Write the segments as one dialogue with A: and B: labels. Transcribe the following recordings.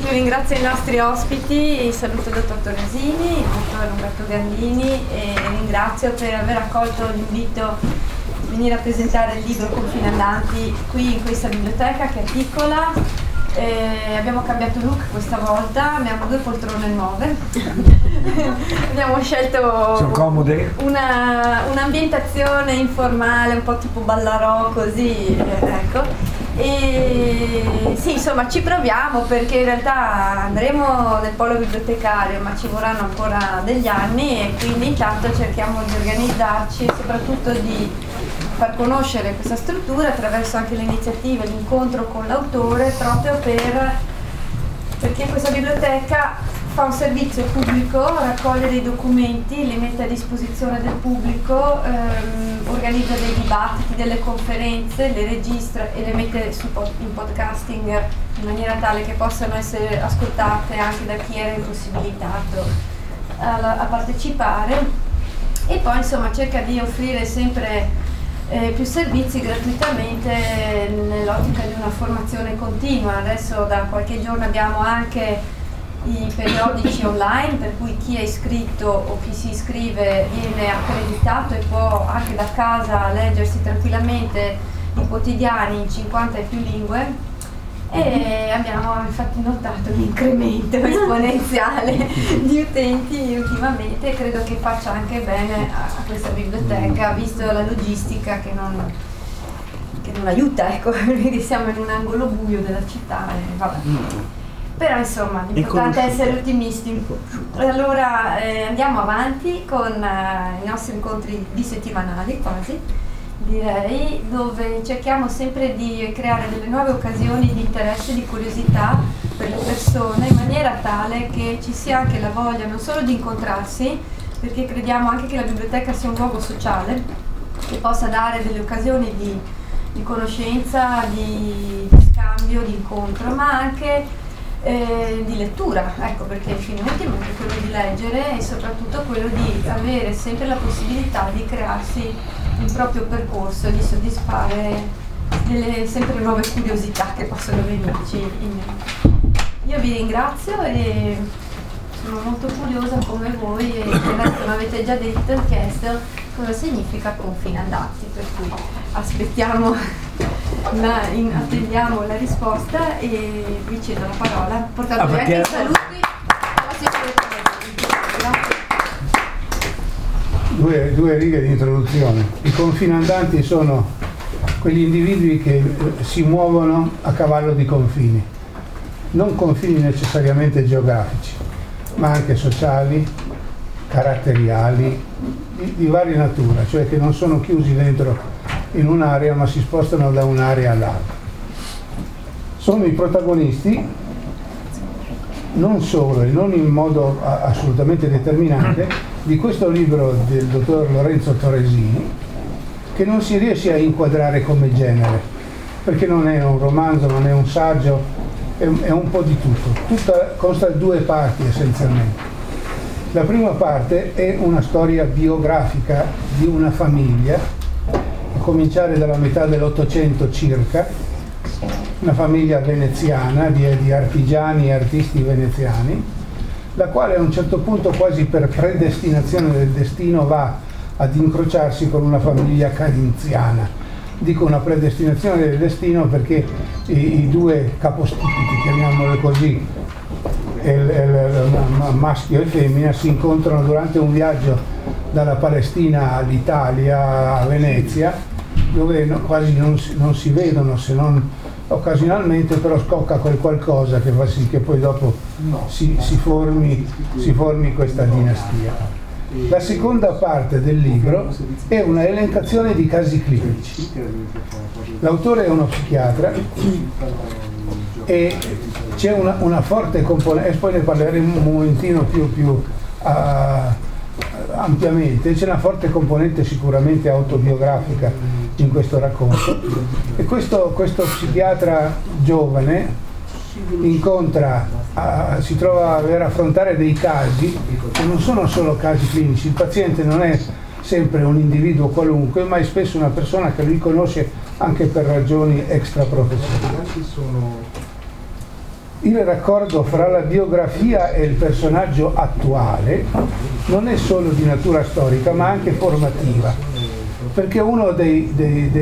A: Io ringrazio i nostri ospiti, saluto il dottor Torresini, il dottor Umberto Gandini e ringrazio per aver accolto l'invito di venire a presentare il libro Confinandanti qui in questa biblioteca che è piccola. Abbiamo cambiato look questa volta, abbiamo 2 poltrone nuove. Abbiamo scelto un'ambientazione informale, un po' tipo ballarò così, ecco. E sì, insomma ci proviamo perché in realtà andremo nel polo bibliotecario, ma ci vorranno ancora degli anni e quindi intanto cerchiamo di organizzarci e soprattutto di far conoscere questa struttura attraverso anche le iniziative, l'incontro con l'autore, proprio perché questa biblioteca fa un servizio pubblico, raccoglie dei documenti, li mette a disposizione del pubblico, organizza dei dibattiti, delle conferenze, le registra e le mette in podcasting in maniera tale che possano essere ascoltate anche da chi era impossibilitato a partecipare, e poi insomma cerca di offrire sempre più servizi gratuitamente nell'ottica di una formazione continua. Adesso da qualche giorno abbiamo anche i periodici online, per cui chi è iscritto o chi si iscrive viene accreditato e può anche da casa leggersi tranquillamente i quotidiani in 50 e più lingue, e abbiamo infatti notato un incremento esponenziale di utenti ultimamente, e credo che faccia anche bene a questa biblioteca, visto la logistica che non aiuta, ecco, perché siamo in un angolo buio della città e vabbè. Però insomma l'importante è essere ottimisti. Allora andiamo avanti con i nostri incontri bisettimanali quasi, direi, dove cerchiamo sempre di creare delle nuove occasioni di interesse e di curiosità per le persone, in maniera tale che ci sia anche la voglia non solo di incontrarsi, perché crediamo anche che la biblioteca sia un luogo sociale che possa dare delle occasioni di conoscenza, di scambio, di incontro, ma anche di lettura, ecco, perché il fine ultimo è quello di leggere e soprattutto quello di avere sempre la possibilità di crearsi un proprio percorso e di soddisfare delle sempre nuove curiosità che possono venirci in mente. Io vi ringrazio e sono molto curiosa come voi, e come avete già detto e chiesto, cosa significa confinandanti, per cui attendiamo la risposta e vi cedo la parola, portandovi anche i saluti.
B: Due righe di introduzione. I confinandanti sono quegli individui che si muovono a cavallo di confini, non confini necessariamente geografici, ma anche sociali, caratteriali, di varia natura, cioè che non sono chiusi dentro in un'area ma si spostano da un'area all'altra. Sono i protagonisti non solo e non in modo assolutamente determinante di questo libro del dottor Lorenzo Torresini, che non si riesce a inquadrare come genere, perché non è un romanzo, non è un saggio, è un po' di tutto. Consta di 2 parti essenzialmente. La prima parte è una storia biografica di una famiglia, a cominciare dalla metà dell'Ottocento circa, una famiglia veneziana di artigiani e artisti veneziani, la quale a un certo punto, quasi per predestinazione del destino, va ad incrociarsi con una famiglia carinziana. Dico una predestinazione del destino perché i 2 capostipiti, chiamiamole così, maschio e femmina, si incontrano durante un viaggio dalla Palestina all'Italia, a Venezia, dove quasi non si vedono se non occasionalmente, però scocca quel qualcosa che fa sì che poi dopo si formi questa dinastia. La seconda parte del libro è una elencazione di casi clinici. L'autore è uno psichiatra e c'è una forte componente, e poi ne parleremo un momentino più ampiamente. C'è una forte componente sicuramente autobiografica in questo racconto, e questo psichiatra giovane si trova a dover affrontare dei casi che non sono solo casi clinici. Il paziente non è sempre un individuo qualunque, ma è spesso una persona che lui conosce anche per ragioni extraprofessionali. il raccordo fra la biografia e il personaggio attuale non è solo di natura storica ma anche formativa, perché uno dei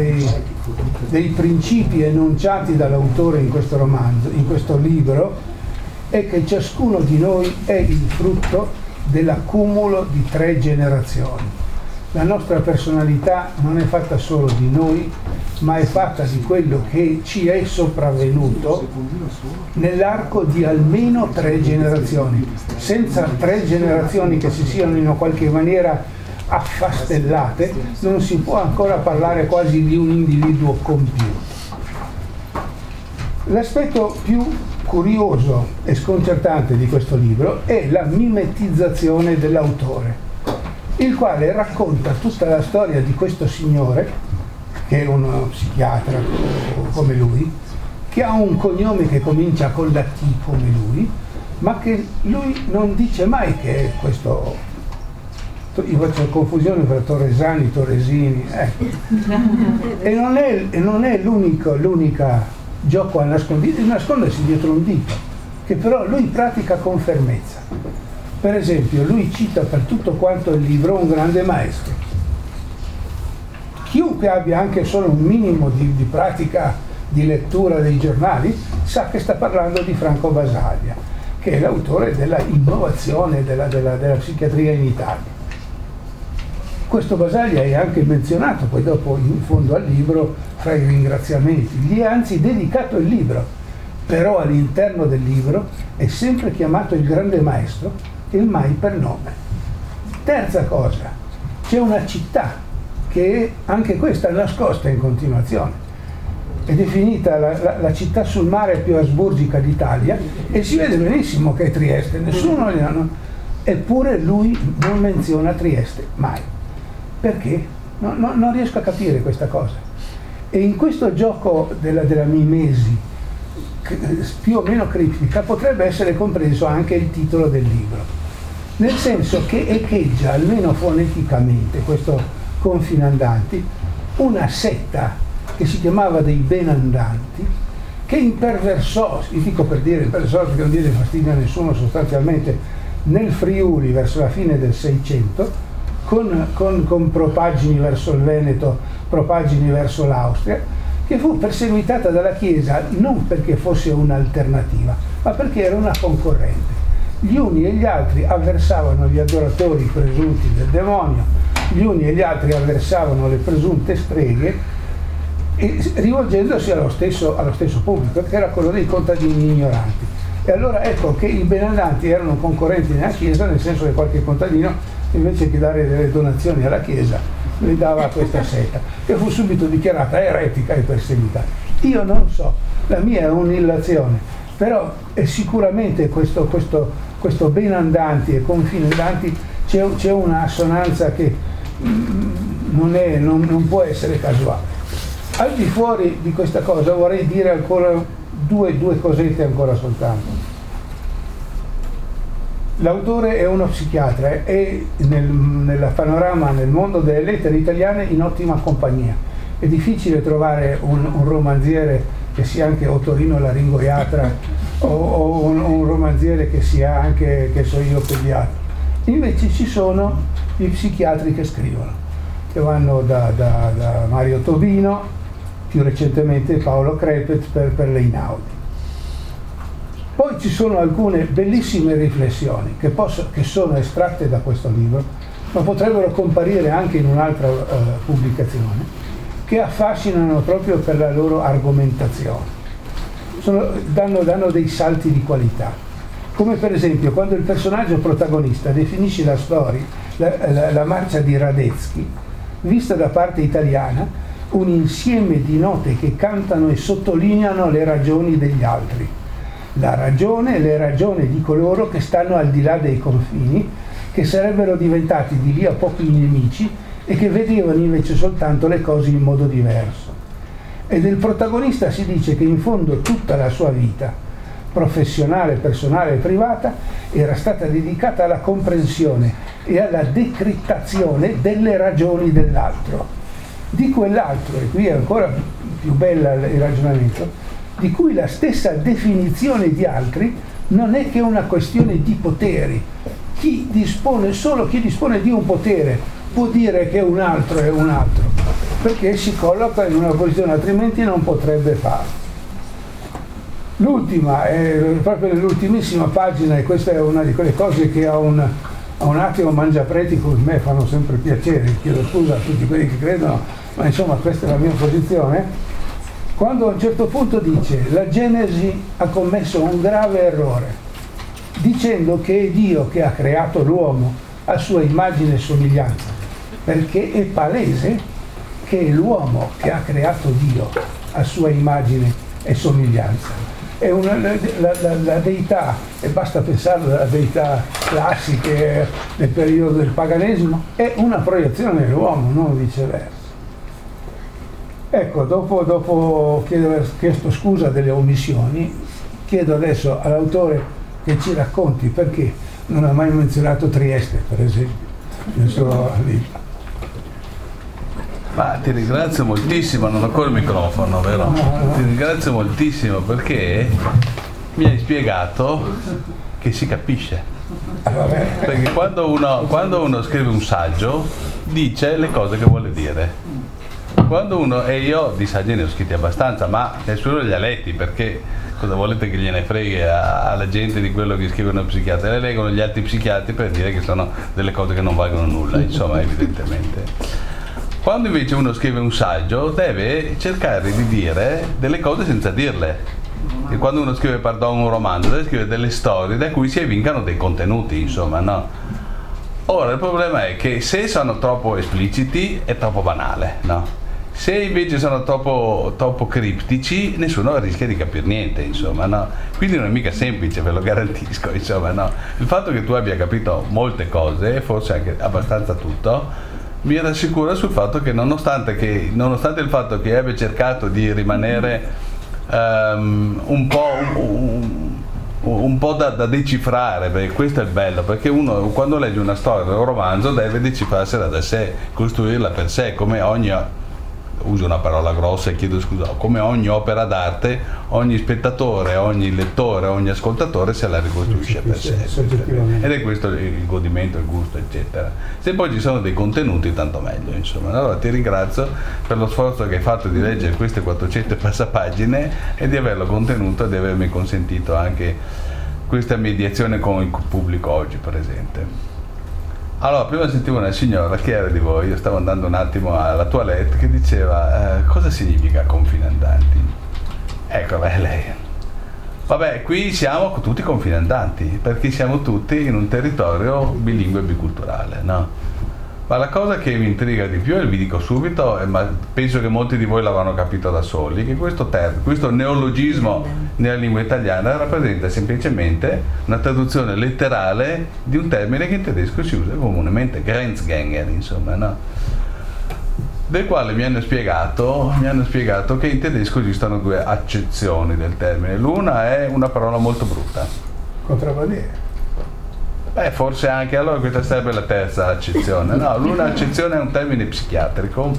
B: principi enunciati dall'autore in questo romanzo, in questo libro, è che ciascuno di noi è il frutto dell'accumulo di 3 generazioni. La nostra personalità non è fatta solo di noi, ma è fatta di quello che ci è sopravvenuto nell'arco di almeno 3 generazioni. Senza 3 generazioni che si siano in una qualche maniera affastellate, non si può ancora parlare quasi di un individuo compiuto. L'aspetto più curioso e sconcertante di questo libro è la mimetizzazione dell'autore, il quale racconta tutta la storia di questo signore, che è uno psichiatra come lui, che ha un cognome che comincia con la T come lui, ma che lui non dice mai che è questo. Io faccio confusione tra Torresani, Torresini, e non è l'unica gioco a nascondersi dietro un dito, che però lui pratica con fermezza. Per esempio, lui cita per tutto quanto il libro un grande maestro. Chiunque abbia anche solo un minimo di pratica di lettura dei giornali sa che sta parlando di Franco Basaglia, che è l'autore della innovazione della psichiatria in Italia. Questo Basaglia è anche menzionato poi dopo in fondo al libro fra i ringraziamenti. Gli è anzi dedicato il libro, però all'interno del libro è sempre chiamato il grande maestro e mai per nome. Terza cosa, c'è una città che è anche questa nascosta in continuazione. È definita la città sul mare più asburgica d'Italia e si vede benissimo che è Trieste, nessuno gli hanno. Eppure lui non menziona Trieste, mai. Perché? Non riesco a capire questa cosa. E in questo gioco della mimesi più o meno criptica potrebbe essere compreso anche il titolo del libro, nel senso che echeggia, almeno foneticamente, questo Confinandanti, una setta che si chiamava dei Benandanti, che imperversò, dico per dire imperversò perché non diede fastidio a nessuno, sostanzialmente nel Friuli verso la fine del Seicento, con propagini verso il Veneto, propagini verso l'Austria, che fu perseguitata dalla Chiesa non perché fosse un'alternativa, ma perché era una concorrente. Gli uni e gli altri avversavano gli adoratori presunti del demonio, gli uni e gli altri avversavano le presunte streghe, e rivolgendosi allo stesso pubblico, che era quello dei contadini ignoranti. E allora ecco che i Benandanti erano concorrenti nella Chiesa, nel senso che qualche contadino, invece che dare delle donazioni alla Chiesa, le dava a questa setta, che fu subito dichiarata eretica e perseguitata. Io non so, la mia è un'illazione, però è sicuramente questo Benandanti e Confinandanti c'è una assonanza che non può essere casuale. Al di fuori di questa cosa vorrei dire ancora due cosette ancora soltanto. L'autore è uno psichiatra e nel panorama, nel mondo delle lettere italiane, in ottima compagnia. È difficile trovare un romanziere che sia anche Ottorino Laringoiatra o un romanziere che sia anche, che so io, pediatra. Invece ci sono gli psichiatri che scrivono, che vanno da Mario Tobino, più recentemente Paolo Crepet per l'Einaudi. Poi ci sono alcune bellissime riflessioni che sono estratte da questo libro, ma potrebbero comparire anche in un'altra pubblicazione, che affascinano proprio per la loro argomentazione. Danno dei salti di qualità, come per esempio quando il personaggio protagonista definisce la storia, la marcia di Radetzky, vista da parte italiana, un insieme di note che cantano e sottolineano le ragioni degli altri. La ragione e le ragioni di coloro che stanno al di là dei confini, che sarebbero diventati di lì a poco i nemici e che vedevano invece soltanto le cose in modo diverso. E del protagonista si dice che in fondo tutta la sua vita, professionale, personale e privata, era stata dedicata alla comprensione e alla decrittazione delle ragioni dell'altro. Di quell'altro, e qui è ancora più bella il ragionamento, di cui la stessa definizione di altri non è che una questione di poteri. Chi dispone di un potere può dire che un altro è un altro, perché si colloca in una posizione, altrimenti non potrebbe farlo. L'ultima, proprio nell'ultimissima pagina, e questa è una di quelle cose che a un attimo mangiapreti come me fanno sempre piacere, chiedo scusa a tutti quelli che credono, ma insomma questa è la mia posizione, quando a un certo punto dice: la Genesi ha commesso un grave errore, dicendo che è Dio che ha creato l'uomo a sua immagine e somiglianza, perché è palese che è l'uomo che ha creato Dio a sua immagine e somiglianza. È la deità, e basta pensare alla deità classiche nel periodo del paganesimo, è una proiezione dell'uomo, non viceversa. Ecco, dopo aver chiesto scusa delle omissioni, chiedo adesso all'autore che ci racconti perché non ha mai menzionato Trieste, per esempio, nel suo libro.
C: Ma ti ringrazio moltissimo, non ho ancora il microfono, vero? Ti ringrazio moltissimo perché mi hai spiegato che si capisce. Perché quando uno scrive un saggio dice le cose che vuole dire. E io di saggi ne ho scritti abbastanza, ma nessuno li ha letti, perché cosa volete che gliene freghi alla gente di quello che scrivono i psichiatri? Le leggono gli altri psichiatri per dire che sono delle cose che non valgono nulla, insomma, evidentemente. Quando invece uno scrive un saggio deve cercare di dire delle cose senza dirle. E quando uno scrive, un romanzo, deve scrivere delle storie da cui si evincano dei contenuti, insomma, no? Ora il problema è che se sono troppo espliciti è troppo banale, no? Se invece sono troppo criptici, nessuno rischia di capire niente, insomma, no? Quindi non è mica semplice, ve lo garantisco, insomma, no? Il fatto che tu abbia capito molte cose, forse anche abbastanza tutto, mi rassicura sul fatto che nonostante il fatto che abbia cercato di rimanere un po' da decifrare, perché questo è il bello, perché uno quando legge una storia o un romanzo deve decifrarsela da sé, costruirla per sé, come ogni, uso una parola grossa e chiedo scusa, come ogni opera d'arte, ogni spettatore, ogni lettore, ogni ascoltatore se la ricostruisce per sé. Ed è questo il godimento, il gusto, eccetera. Se poi ci sono dei contenuti, tanto meglio, insomma. Allora ti ringrazio per lo sforzo che hai fatto di leggere queste 400 passapagine e di averlo contenuto e di avermi consentito anche questa mediazione con il pubblico oggi presente. Allora, prima sentivo una signora che era di voi, io stavo andando un attimo alla toilette, che diceva cosa significa confinandanti? Ecco, lei. Vabbè, qui siamo tutti confinandanti, perché siamo tutti in un territorio bilingue e biculturale, no? Ma la cosa che mi intriga di più, e vi dico subito, ma penso che molti di voi l'avranno capito da soli, che questo neologismo nella lingua italiana rappresenta semplicemente una traduzione letterale di un termine che in tedesco si usa comunemente, Grenzgänger, insomma, no? Del quale mi hanno spiegato che in tedesco esistono due accezioni del termine. L'una è una parola molto brutta.
B: Contravvalere.
C: Forse anche, allora questa sarebbe la terza accezione. No, l'una accezione è un termine psichiatrico.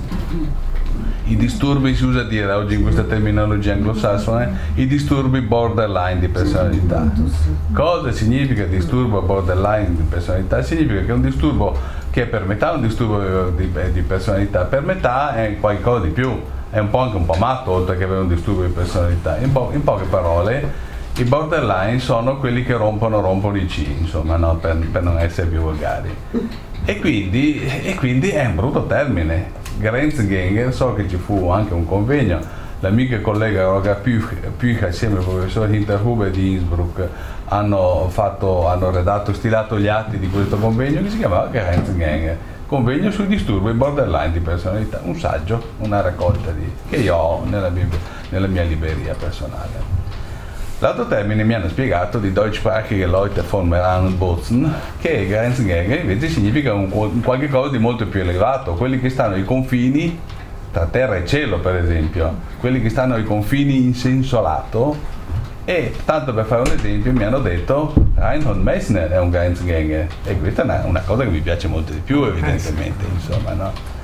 C: I disturbi, si usa dire oggi in questa terminologia anglosassone, i disturbi borderline di personalità. Cosa significa disturbo borderline di personalità? Significa che è un disturbo che è per metà un disturbo di personalità, per metà è qualcosa di più, è un po' anche un po' matto oltre che avere un disturbo di personalità. In poche parole, i borderline sono quelli che rompono i C, insomma, no? per non essere più volgari. E quindi è un brutto termine. Grenzgänger, so che ci fu anche un convegno, l'amica collega Roger Puch assieme al professor Hinterhuber di Innsbruck hanno stilato gli atti di questo convegno che si chiamava Grenzgänger, convegno sui disturbi borderline di personalità, un saggio, una raccolta che io ho nella mia libreria personale. L'altro termine mi hanno spiegato di deutschsprachige Leute von Meran und Bozen che Grenzgänger invece significa un qualche cosa di molto più elevato, quelli che stanno ai confini tra terra e cielo, per esempio, quelli che stanno ai confini in senso lato. E tanto per fare un esempio mi hanno detto Reinhold Messner è un Grenzgänger, e questa è una cosa che mi piace molto di più, evidentemente, insomma, no?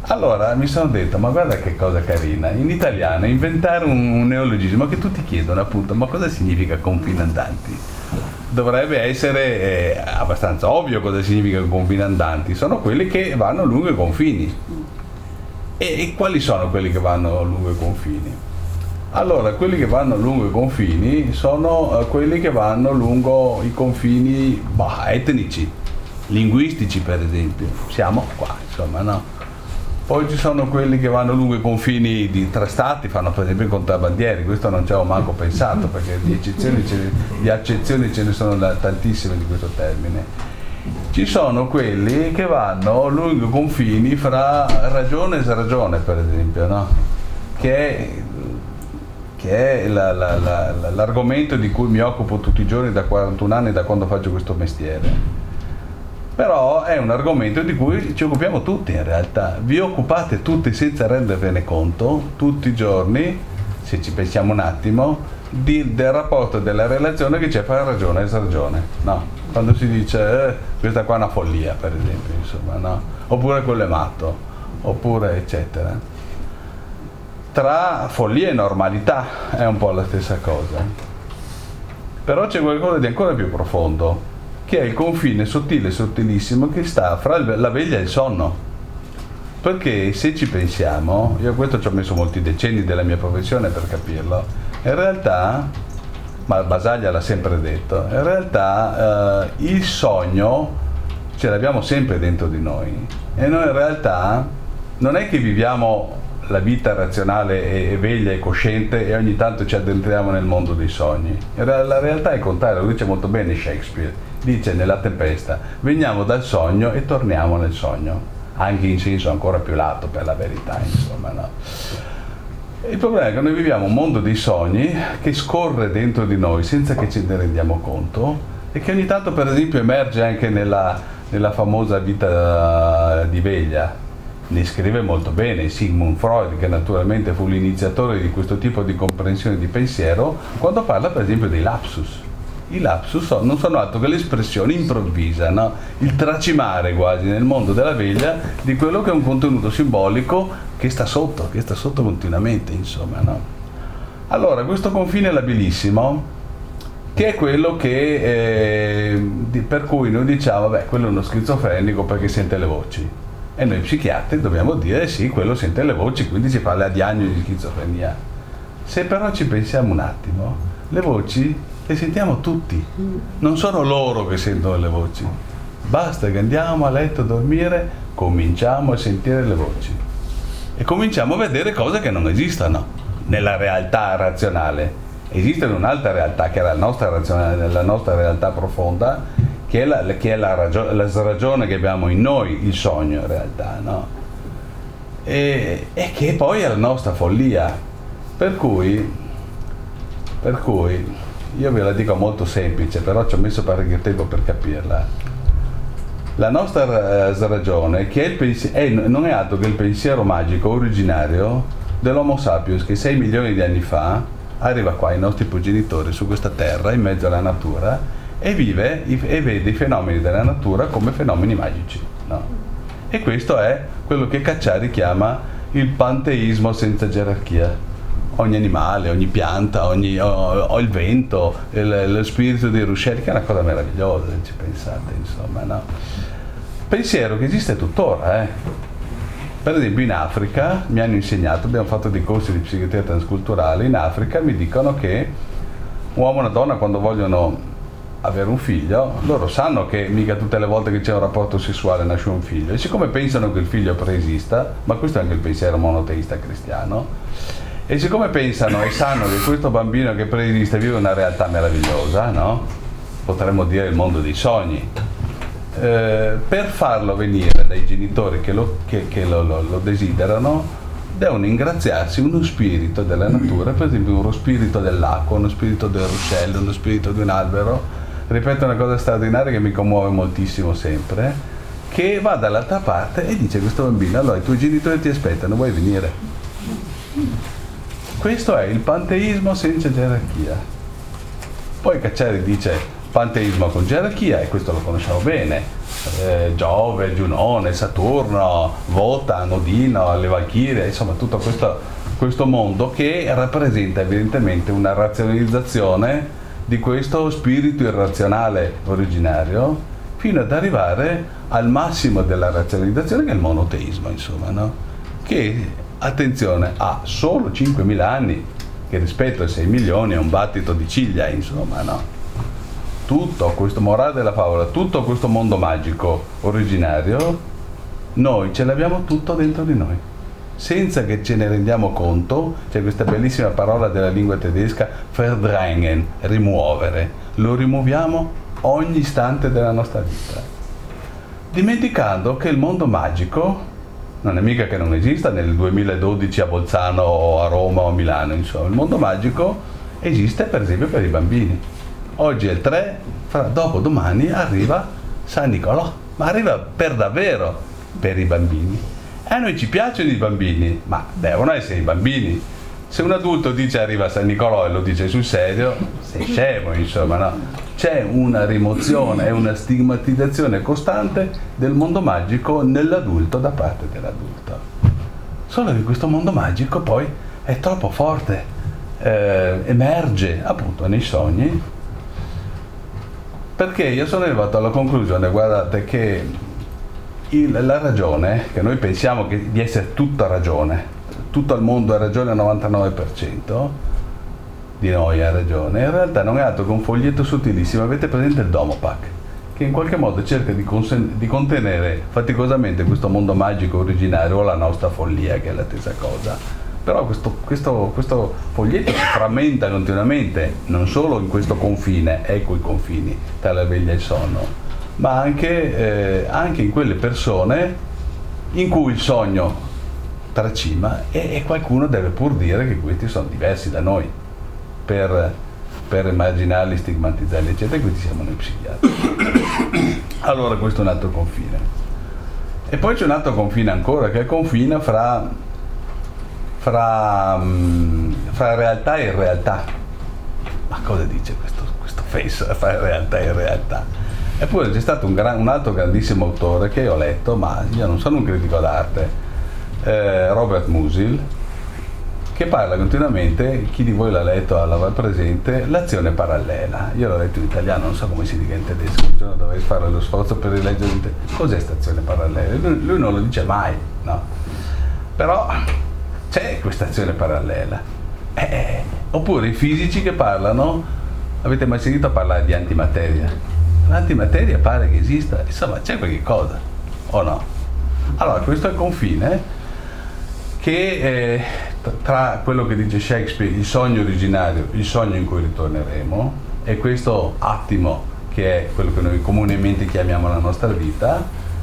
C: Allora mi sono detto, ma guarda che cosa carina, in italiano inventare un neologismo che tutti chiedono appunto, ma cosa significa confinandanti? Dovrebbe essere abbastanza ovvio cosa significa confinandanti, sono quelli che vanno lungo i confini. E quali sono quelli che vanno lungo i confini? Allora, quelli che vanno lungo i confini sono quelli che vanno lungo i confini etnici, linguistici per esempio, siamo qua, insomma, no? Poi ci sono quelli che vanno lungo i confini tra stati, fanno per esempio i contrabbandieri, questo non ci avevo manco pensato perché di accezioni ce ne sono tantissime di questo termine. Ci sono quelli che vanno lungo i confini fra ragione e sragione per esempio, no? Che è l'argomento di cui mi occupo tutti i giorni da 41 anni, da quando faccio questo mestiere. Però è un argomento di cui ci occupiamo tutti in realtà, vi occupate tutti senza rendervene conto, tutti i giorni, se ci pensiamo un attimo, del rapporto, della relazione che c'è fra ragione e sragione, no? Quando si dice questa qua è una follia per esempio, insomma, no? Oppure quello è matto, oppure eccetera. Tra follia e normalità è un po' la stessa cosa, però c'è qualcosa di ancora più profondo, che è il confine sottile e sottilissimo che sta fra la veglia e il sonno. Perché se ci pensiamo, io a questo ci ho messo molti decenni della mia professione per capirlo, in realtà, ma Basaglia l'ha sempre detto, in realtà il sogno ce l'abbiamo sempre dentro di noi, e noi in realtà non è che viviamo la vita razionale e veglia e cosciente e ogni tanto ci addentriamo nel mondo dei sogni. La realtà è il contrario, lo dice molto bene Shakespeare, dice nella Tempesta, veniamo dal sogno e torniamo nel sogno, anche in senso ancora più lato per la verità, insomma, no? Il problema è che noi viviamo un mondo dei sogni che scorre dentro di noi senza che ce ne rendiamo conto e che ogni tanto per esempio emerge anche nella famosa vita di veglia. Ne scrive molto bene Sigmund Freud, che naturalmente fu l'iniziatore di questo tipo di comprensione di pensiero, quando parla per esempio dei lapsus. I lapsus non sono altro che l'espressione improvvisa, no? Il tracimare quasi nel mondo della veglia di quello che è un contenuto simbolico che sta sotto continuamente, insomma, no? Allora, questo confine labilissimo, che è quello che per cui noi diciamo, vabbè, quello è uno schizofrenico perché sente le voci. E noi psichiatri dobbiamo dire sì, quello sente le voci, quindi si fa la diagnosi di schizofrenia. Se però ci pensiamo un attimo, le voci le sentiamo tutti, non sono loro che sentono le voci, basta che andiamo a letto a dormire, cominciamo a sentire le voci e cominciamo a vedere cose che non esistono nella realtà razionale. Esiste un'altra realtà che è la nostra realtà profonda, che è la sragione che abbiamo in noi, il sogno in realtà, no? E che poi è la nostra follia, per cui io ve la dico molto semplice, però ci ho messo parecchio tempo per capirla. La nostra sragione, che non è altro che il pensiero magico originario dell'Homo sapiens, che 6 milioni di anni fa arriva qua, i nostri progenitori, su questa terra, in mezzo alla natura, e vive e vede i fenomeni della natura come fenomeni magici, no? E questo è quello che Cacciari chiama il panteismo senza gerarchia. Ogni animale, ogni pianta, o il vento, lo spirito dei ruscelli, che è una cosa meravigliosa, se ci pensate, insomma, no? Pensiero che esiste tuttora, Per esempio in Africa mi hanno insegnato, abbiamo fatto dei corsi di psichiatria transculturale, in Africa mi dicono che un uomo e una donna quando vogliono avere un figlio, loro sanno che mica tutte le volte che c'è un rapporto sessuale nasce un figlio, e siccome pensano che il figlio preesista, ma questo è anche il pensiero monoteista cristiano, e siccome pensano e sanno che questo bambino che preesiste vive una realtà meravigliosa, no? Potremmo dire il mondo dei sogni, per farlo venire dai genitori che lo desiderano, devono ingraziarsi uno spirito della natura, per esempio uno spirito dell'acqua, uno spirito del ruscello, uno spirito di un albero. Ripeto una cosa straordinaria che mi commuove moltissimo sempre, che va dall'altra parte e dice a questo bambino: allora i tuoi genitori ti aspettano, vuoi venire? Questo è il panteismo senza gerarchia. Poi Cacciari dice: panteismo con gerarchia, e questo lo conosciamo bene, Giove, Giunone, Saturno, Wotan, Odino, le Valchirie, insomma tutto questo mondo che rappresenta evidentemente una razionalizzazione di questo spirito irrazionale originario, fino ad arrivare al massimo della razionalizzazione, che è il monoteismo, insomma, no? Che, attenzione, ha solo 5.000 anni, che rispetto ai 6 milioni è un battito di ciglia, insomma, no? Tutto questo, morale della favola, tutto questo mondo magico originario, noi ce l'abbiamo tutto dentro di noi, senza che ce ne rendiamo conto. C'è questa bellissima parola della lingua tedesca, verdrängen, rimuovere. Lo rimuoviamo ogni istante della nostra vita, dimenticando che il mondo magico non è mica che non esista nel 2012 a Bolzano o a Roma o a Milano, insomma. Il mondo magico esiste per esempio per i bambini. Oggi è il 3, dopodomani arriva San Nicolò, ma arriva per davvero per i bambini. E a noi ci piacciono i bambini, ma devono essere i bambini. Se un adulto dice arriva San Nicolò e lo dice sul serio, sei scemo, insomma, no? C'è una rimozione e una stigmatizzazione costante del mondo magico nell'adulto da parte dell'adulto. Solo che questo mondo magico poi è troppo forte, emerge appunto nei sogni, perché io sono arrivato alla conclusione, guardate, che la ragione, che noi pensiamo di essere tutta ragione, tutto il mondo ha ragione al 99%, di noi ha ragione, in realtà non è altro che un foglietto sottilissimo. Avete presente il Domopac, che in qualche modo cerca di contenere faticosamente questo mondo magico originario, o la nostra follia, che è la stessa cosa. Però questo foglietto si frammenta continuamente, non solo in questo confine, ecco i confini tra la veglia e il sonno, ma anche in quelle persone in cui il sogno tracima, e qualcuno deve pur dire che questi sono diversi da noi, per emarginarli, stigmatizzarli, eccetera. E questi siamo noi psichiatri. Allora questo è un altro confine. E poi c'è un altro confine ancora, che è il confine fra realtà e irrealtà. Ma cosa dice questo face fra realtà e irrealtà? Eppure c'è stato un altro grandissimo autore che ho letto, ma io non sono un critico d'arte, Robert Musil, che parla continuamente, chi di voi l'ha letto l'avrà presente, l'azione parallela. Io l'ho letto in italiano, non so come si dica in tedesco, un giorno dovrei fare lo sforzo per rileggere in tedesco. Cos'è stazione parallela? Lui non lo dice mai, no? Però c'è questa azione parallela. Oppure i fisici che parlano, avete mai sentito parlare di antimateria? L'antimateria pare che esista, insomma c'è qualche cosa, o no? Allora questo è il confine che tra quello che dice Shakespeare, il sogno originario, il sogno in cui ritorneremo, e questo attimo che è quello che noi comunemente chiamiamo la nostra vita,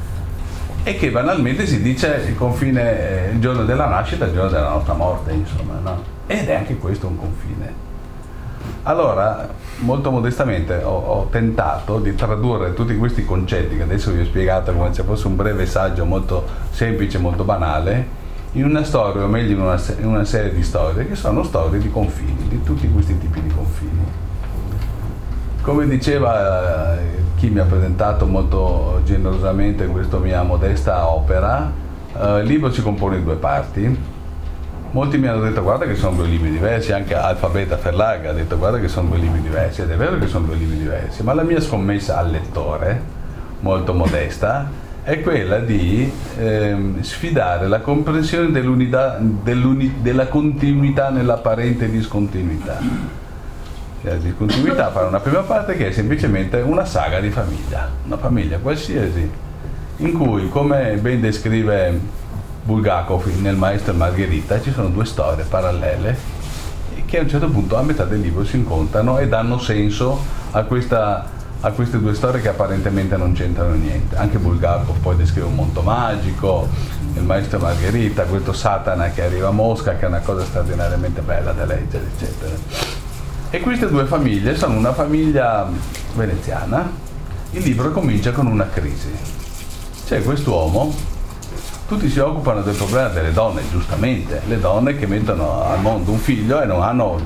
C: e che banalmente si dice il confine, il giorno della nascita, il giorno della nostra morte, insomma, no? Ed è anche questo un confine. Allora, molto modestamente ho tentato di tradurre tutti questi concetti che adesso vi ho spiegato come se fosse un breve saggio molto semplice, molto banale, in una storia, o meglio in una serie di storie che sono storie di confini, di tutti questi tipi di confini. Come diceva chi mi ha presentato molto generosamente questa mia modesta opera, il libro si compone di 2 parti. Molti mi hanno detto guarda che sono 2 libri diversi, anche Alfabeta Verlag ha detto guarda che sono 2 libri diversi, ed è vero che sono 2 libri diversi, ma la mia scommessa al lettore, molto modesta, è quella di sfidare la comprensione dell'unità, della continuità nell'apparente discontinuità. La discontinuità fa una prima parte che è semplicemente una saga di famiglia, una famiglia qualsiasi, in cui, come ben descrive Bulgakov nel Maestro e Margherita, ci sono 2 storie parallele che a un certo punto a metà del libro si incontrano e danno senso a queste 2 storie che apparentemente non c'entrano niente. Anche Bulgakov poi descrive un mondo magico, il Maestro e Margherita, questo Satana che arriva a Mosca, che è una cosa straordinariamente bella da leggere, eccetera. E queste 2 famiglie sono una famiglia veneziana. Il libro comincia con una crisi. C'è quest'uomo, tutti si occupano del problema delle donne, giustamente, le donne che mettono al mondo un figlio e non hanno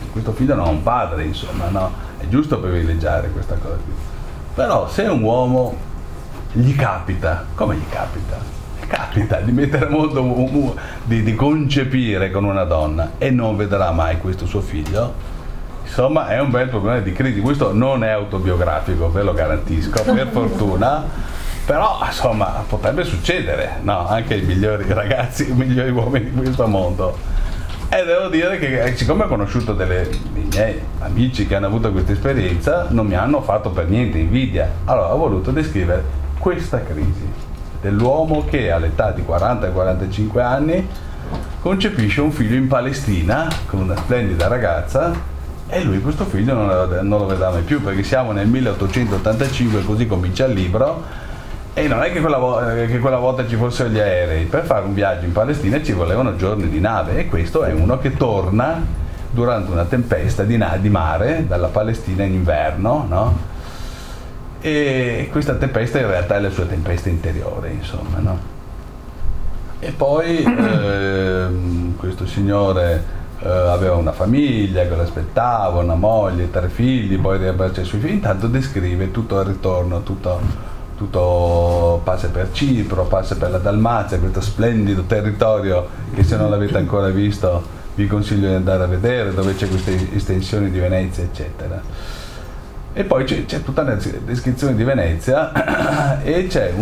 C: questo figlio non ha un padre, insomma, no? È giusto privilegiare questa cosa qui. Però se un uomo gli capita, come gli capita? Capita di mettere molto, di concepire con una donna e non vedrà mai questo suo figlio, insomma è un bel problema di crisi. Questo non è autobiografico, ve lo garantisco, per fortuna, però insomma potrebbe succedere, no? Anche ai migliori ragazzi, i migliori uomini di questo mondo. E devo dire che siccome ho conosciuto dei miei amici che hanno avuto questa esperienza, non mi hanno fatto per niente invidia. Allora ho voluto descrivere questa crisi dell'uomo che all'età di 40-45 anni concepisce un figlio in Palestina con una splendida ragazza e lui questo figlio non lo vedrà mai più, perché siamo nel 1885, così comincia il libro, e non è che quella volta ci fossero gli aerei. Per fare un viaggio in Palestina ci volevano giorni di nave, e questo è uno che torna durante una tempesta di mare dalla Palestina in inverno, no? E questa tempesta in realtà è la sua tempesta interiore, insomma, no? E poi questo signore aveva una famiglia che lo aspettava, una moglie, 3 figli, poi riabbraccia i suoi figli. Intanto descrive tutto il ritorno, tutto passa per Cipro, passa per la Dalmazia, questo splendido territorio che, se non l'avete ancora visto, vi consiglio di andare a vedere, dove c'è queste estensioni di Venezia, eccetera. E poi c'è tutta una descrizione di Venezia e c'è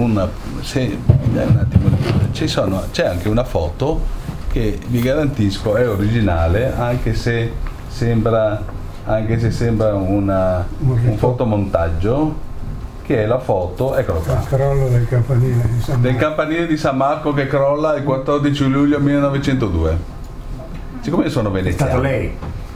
C: anche una foto che vi garantisco è originale, anche se sembra un fotomontaggio, che è la foto, eccolo qua,
B: il crollo del campanile di San Marco.
C: Del campanile di San Marco che crolla il 14 luglio 1902. Siccome sono veneziano, è stato lei.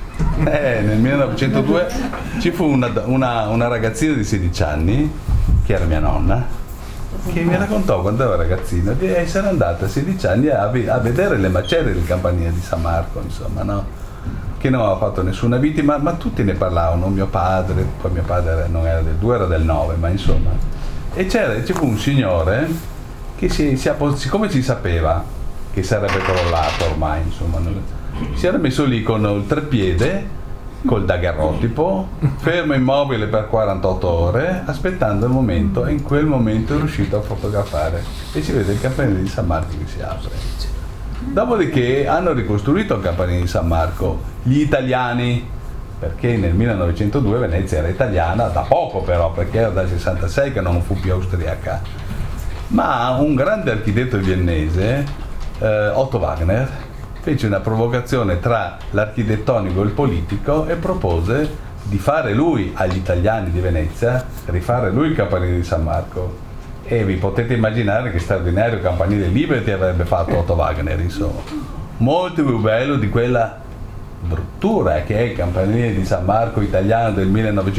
C: Nel 1902 ci fu una ragazzina di 16 anni, che era mia nonna, che mi raccontò quando ero ragazzino di essere andata a 16 anni a vedere le macerie del campanile di San Marco, insomma, no? Che non aveva fatto nessuna vittima, ma tutti ne parlavano, mio padre, poi mio padre non era del 2, era del 9, ma insomma. E ci fu un signore che siccome si sapeva che sarebbe crollato ormai, insomma, si era messo lì con il treppiede, col daguerrotipo, fermo immobile per 48 ore, aspettando il momento, e in quel momento è riuscito a fotografare, e si vede il campanile di San Marco che si apre. Dopodiché hanno ricostruito il campanile di San Marco gli italiani, perché nel 1902 Venezia era italiana, da poco però, perché era dal 66 che non fu più austriaca. Ma un grande architetto viennese, Otto Wagner, fece una provocazione tra l'architettonico e il politico e propose di fare lui agli italiani di Venezia, rifare lui il campanile di San Marco. E vi potete immaginare che straordinario campanile Liberty avrebbe fatto Otto Wagner, insomma. Molto più bello di quella bruttura che è il campanile di San Marco italiano del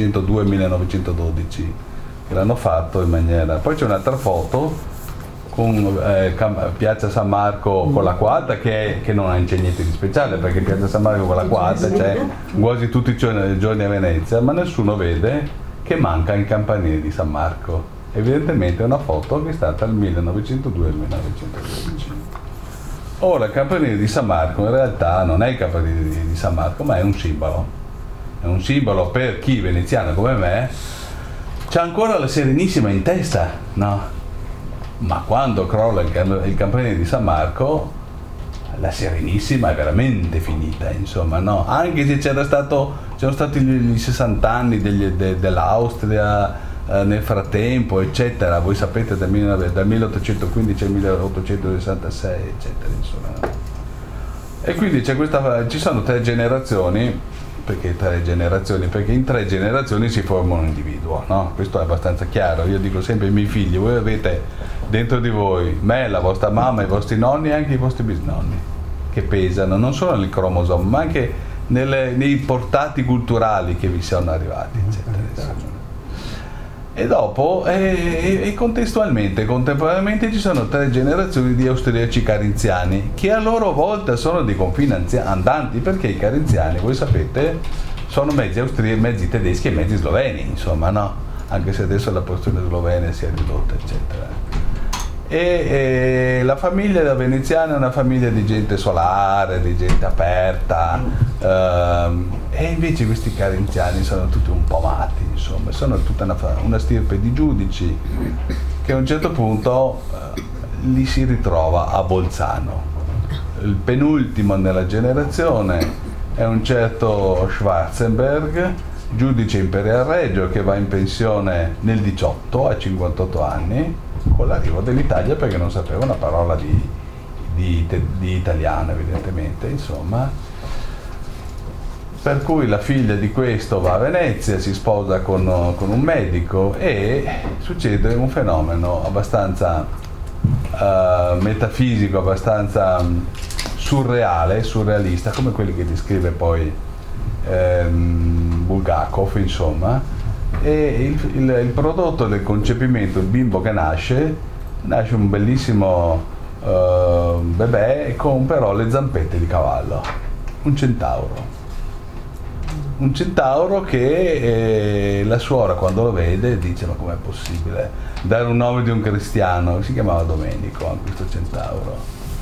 C: 1902-1912, che l'hanno fatto in maniera... Poi c'è un'altra foto con Piazza San Marco con la quadra che non c'è niente di speciale, perché Piazza San Marco con la quadra c'è quasi tutti i giorni a Venezia, ma nessuno vede che manca il campanile di San Marco. Evidentemente è una foto che è stata al 1902 e 1912. Ora il campanile di San Marco in realtà non è il campanile di San Marco, ma è un simbolo per chi veneziano come me c'ha ancora la Serenissima in testa, no? Ma quando crolla il campanile di San Marco, la Serenissima è veramente finita, insomma, no? Anche se c'erano stati i 60 anni dell'Austria nel frattempo, eccetera. Voi sapete dal 1815 al 1866, eccetera, insomma. E quindi ci sono 3 generazioni. Perché 3 generazioni? Perché in 3 generazioni si forma un individuo, no? Questo è abbastanza chiaro. Io dico sempre ai miei figli: voi avete dentro di voi me, la vostra mamma, i vostri nonni e anche i vostri bisnonni, che pesano non solo nel cromosoma, ma anche nei portati culturali che vi sono arrivati, eccetera, eccetera. E dopo, contemporaneamente ci sono 3 generazioni di austriaci carinziani, che a loro volta sono dei confini andanti, perché i carinziani, voi sapete, sono mezzi austriaci, mezzi tedeschi e mezzi sloveni, insomma, no? Anche se adesso la porzione slovena si è ridotta, eccetera. E la famiglia veneziana è una famiglia di gente solare, di gente aperta, e invece questi carinziani sono tutti un po' matti, insomma, sono tutta una stirpe di giudici che a un certo punto li si ritrova a Bolzano. Il penultimo nella generazione è un certo Schwarzenberg, giudice imperial regio, che va in pensione nel 18 a 58 anni con l'arrivo dell'Italia, perché non sapeva una parola di italiano, evidentemente, insomma. Per cui la figlia di questo va a Venezia, si sposa con un medico e succede un fenomeno abbastanza metafisico, abbastanza surrealista, come quelli che descrive poi Bulgakov, insomma. E il prodotto del concepimento, il bimbo che nasce un bellissimo bebè con però le zampette di cavallo, un centauro che la suora, quando lo vede, dice: ma com'è possibile dare un nome di un cristiano? Si chiamava Domenico a questo centauro.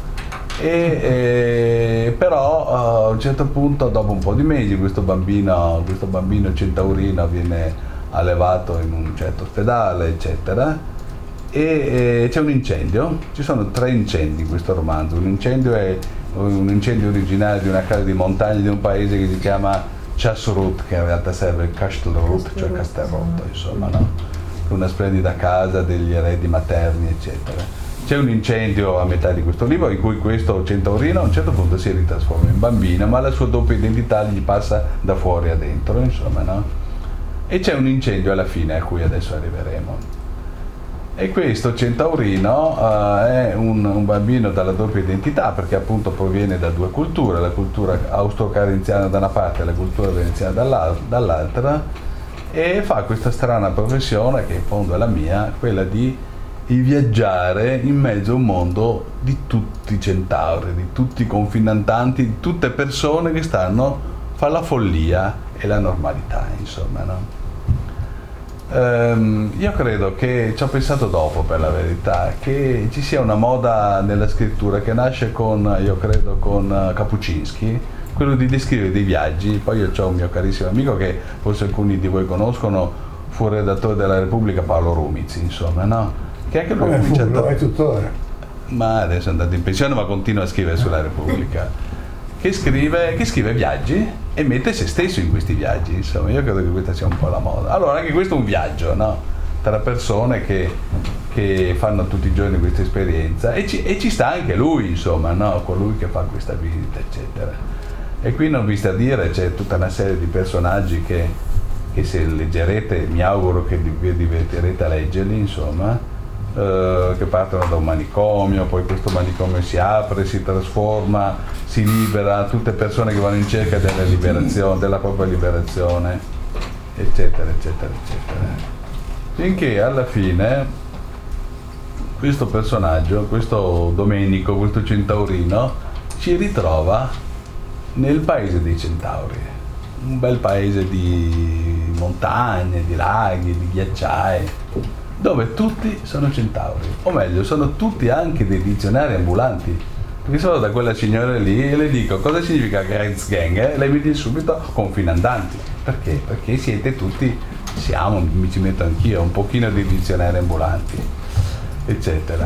C: Però a un certo punto, dopo un po' di mesi, questo bambino centaurino viene allevato in un certo ospedale, eccetera, e c'è un incendio. Ci sono 3 incendi in questo romanzo. Un incendio è un incendio originario di una casa di montagna di un paese che si chiama Chasrut, che in realtà serve Castelrut, cioè Castelrotto, insomma, no? Una splendida casa degli eredi materni, eccetera. C'è un incendio a metà di questo libro in cui questo centaurino a un certo punto si ritrasforma in bambino, ma la sua doppia identità gli passa da fuori a dentro, insomma, no? E c'è un incendio alla fine, a cui adesso arriveremo. E questo centaurino è un bambino dalla doppia identità, perché appunto proviene da 2 culture, la cultura austro-carinziana da una parte e la cultura veneziana dall'altra, e fa questa strana professione, che in fondo è la mia, quella di viaggiare in mezzo a un mondo di tutti i centauri, di tutti i confinantanti, di tutte persone che stanno fra la follia e la normalità, insomma, no? Io credo che, ci ho pensato dopo per la verità, che ci sia una moda nella scrittura che nasce con Kapuscinski, quello di descrivere dei viaggi. Poi io ho un mio carissimo amico che forse alcuni di voi conoscono, fu il redattore della Repubblica, Paolo Rumiz, insomma, no? Che anche lui
B: è tuttora.
C: Ma adesso è andato in pensione, ma continua a scrivere sulla Repubblica. Che scrive viaggi e mette se stesso in questi viaggi, insomma. Io credo che questa sia un po' la moda. Allora anche questo è un viaggio, no? Tra persone che fanno tutti i giorni questa esperienza, e ci sta anche lui, insomma, no? Colui che fa questa visita, eccetera. E qui non vi sta a dire, c'è tutta una serie di personaggi che se leggerete, mi auguro che vi divertirete a leggerli, insomma, che partono da un manicomio, poi questo manicomio si apre, si trasforma, si libera, tutte persone che vanno in cerca della liberazione, della propria liberazione, eccetera, eccetera, eccetera. Finché alla fine questo personaggio, questo Domenico, questo centaurino, ci ritrova nel paese dei centauri, un bel paese di montagne, di laghi, di ghiacciai, dove tutti sono centauri, o meglio, sono tutti anche dei dizionari ambulanti. Perché sono da quella signora lì e le dico: cosa significa Grenzgänger? E lei mi dice subito: confinandanti. Perché? Perché siete tutti, mi ci metto anch'io, un pochino di dizionari ambulanti, eccetera.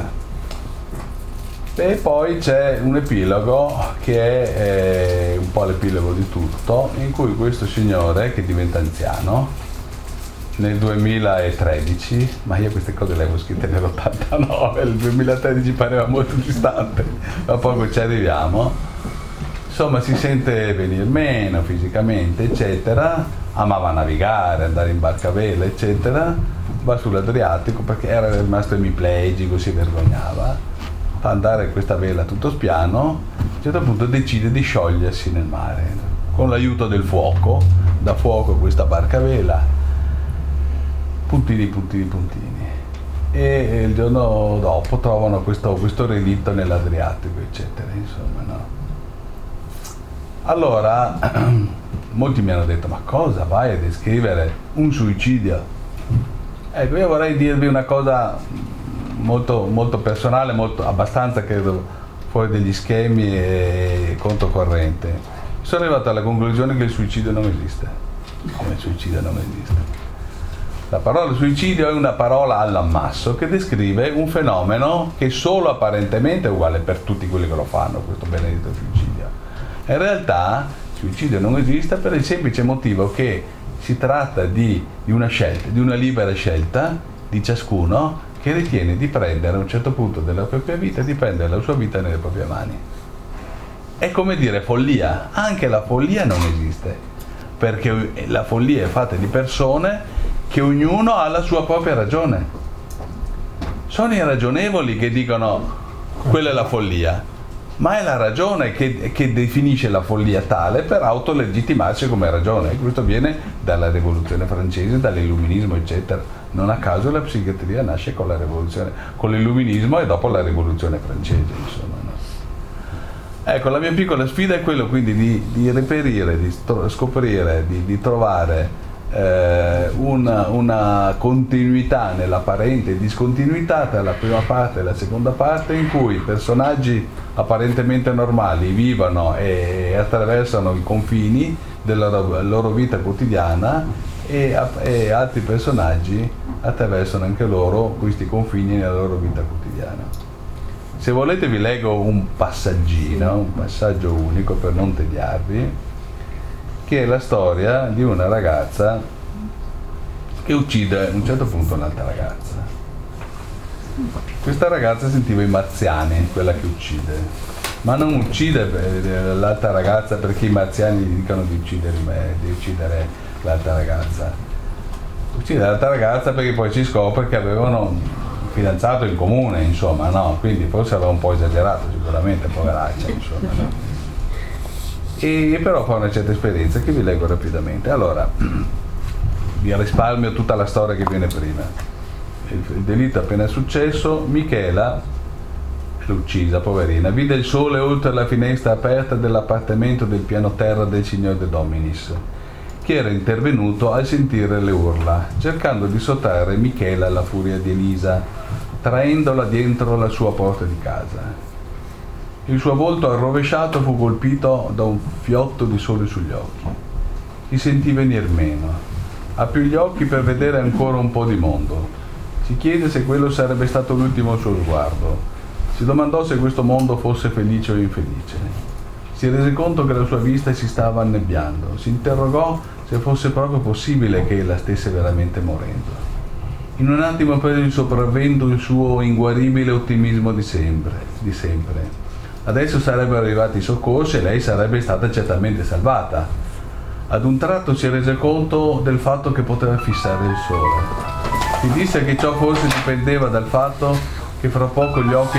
C: E poi c'è un epilogo che è un po' l'epilogo di tutto, in cui questo signore, che diventa anziano nel 2013, ma io queste cose le avevo scritte nell'89, il 2013 pareva molto distante, ma poco ci arriviamo. Insomma, si sente venir meno fisicamente, eccetera, amava navigare, andare in barca a vela, eccetera, va sull'Adriatico perché era rimasto emiplegico, si vergognava, fa andare questa vela tutto spiano, a un certo punto decide di sciogliersi nel mare, con l'aiuto del fuoco, da fuoco questa barca a vela, puntini, e il giorno dopo trovano questo relitto nell'Adriatico, eccetera, insomma, no? Allora molti mi hanno detto: ma cosa vai a descrivere un suicidio? Ecco, io vorrei dirvi una cosa molto, molto personale, abbastanza credo fuori degli schemi e controcorrente. Sono arrivato alla conclusione che il suicidio non esiste. Come il suicidio non esiste? La parola suicidio è una parola all'ammasso che descrive un fenomeno che solo apparentemente è uguale per tutti quelli che lo fanno, questo benedetto suicidio. In realtà il suicidio non esiste per il semplice motivo che si tratta di una scelta, di una libera scelta di ciascuno che ritiene di prendere a un certo punto della propria vita, di prendere la sua vita nelle proprie mani. È come dire follia. Anche la follia non esiste, perché la follia è fatta di persone che ognuno ha la sua propria ragione. Sono i ragionevoli che dicono quella è la follia, ma è la ragione che definisce la follia tale per autolegittimarsi come ragione, e questo viene dalla rivoluzione francese, dall'illuminismo eccetera. Non a caso la psichiatria nasce con la rivoluzione, con l'illuminismo e dopo la rivoluzione francese, insomma, no? Ecco, la mia piccola sfida è quello quindi di reperire, di scoprire, di trovare una continuità nell'apparente discontinuità tra la prima parte e la seconda parte, in cui personaggi apparentemente normali vivono e attraversano i confini della loro vita quotidiana e altri personaggi attraversano anche loro questi confini nella loro vita quotidiana. Se volete vi leggo un passaggino, un passaggio unico per non tediarvi, che è la storia di una ragazza che uccide a un certo punto un'altra ragazza. Questa ragazza sentiva i marziani, quella che uccide, ma non uccide l'altra ragazza perché i marziani gli dicono di uccidere l'altra ragazza. Uccide l'altra ragazza perché poi si scopre che avevano un fidanzato in comune, insomma, no? Quindi forse aveva un po' esagerato sicuramente, poveraccia, insomma, no? E però fa una certa esperienza che vi leggo rapidamente. Allora, vi risparmio tutta la storia che viene prima. Il delitto appena successo, Michela, l'uccisa, poverina, vide il sole oltre la finestra aperta dell'appartamento del piano terra del signor De Dominis, che era intervenuto al sentire le urla, cercando di sottrarre Michela alla furia di Elisa, traendola dietro la sua porta di casa. Il suo volto arrovesciato fu colpito da un fiotto di sole sugli occhi. Si sentì venir meno. Aprì gli occhi per vedere ancora un po' di mondo. Si chiese se quello sarebbe stato l'ultimo suo sguardo. Si domandò se questo mondo fosse felice o infelice. Si rese conto che la sua vista si stava annebbiando. Si interrogò se fosse proprio possibile che ella stesse veramente morendo. In un attimo prese il sopravvento il suo inguaribile ottimismo di sempre. Adesso sarebbero arrivati i soccorsi e lei sarebbe stata certamente salvata. Ad un tratto si rese conto del fatto che poteva fissare il sole. Si disse che ciò forse dipendeva dal fatto che fra poco gli occhi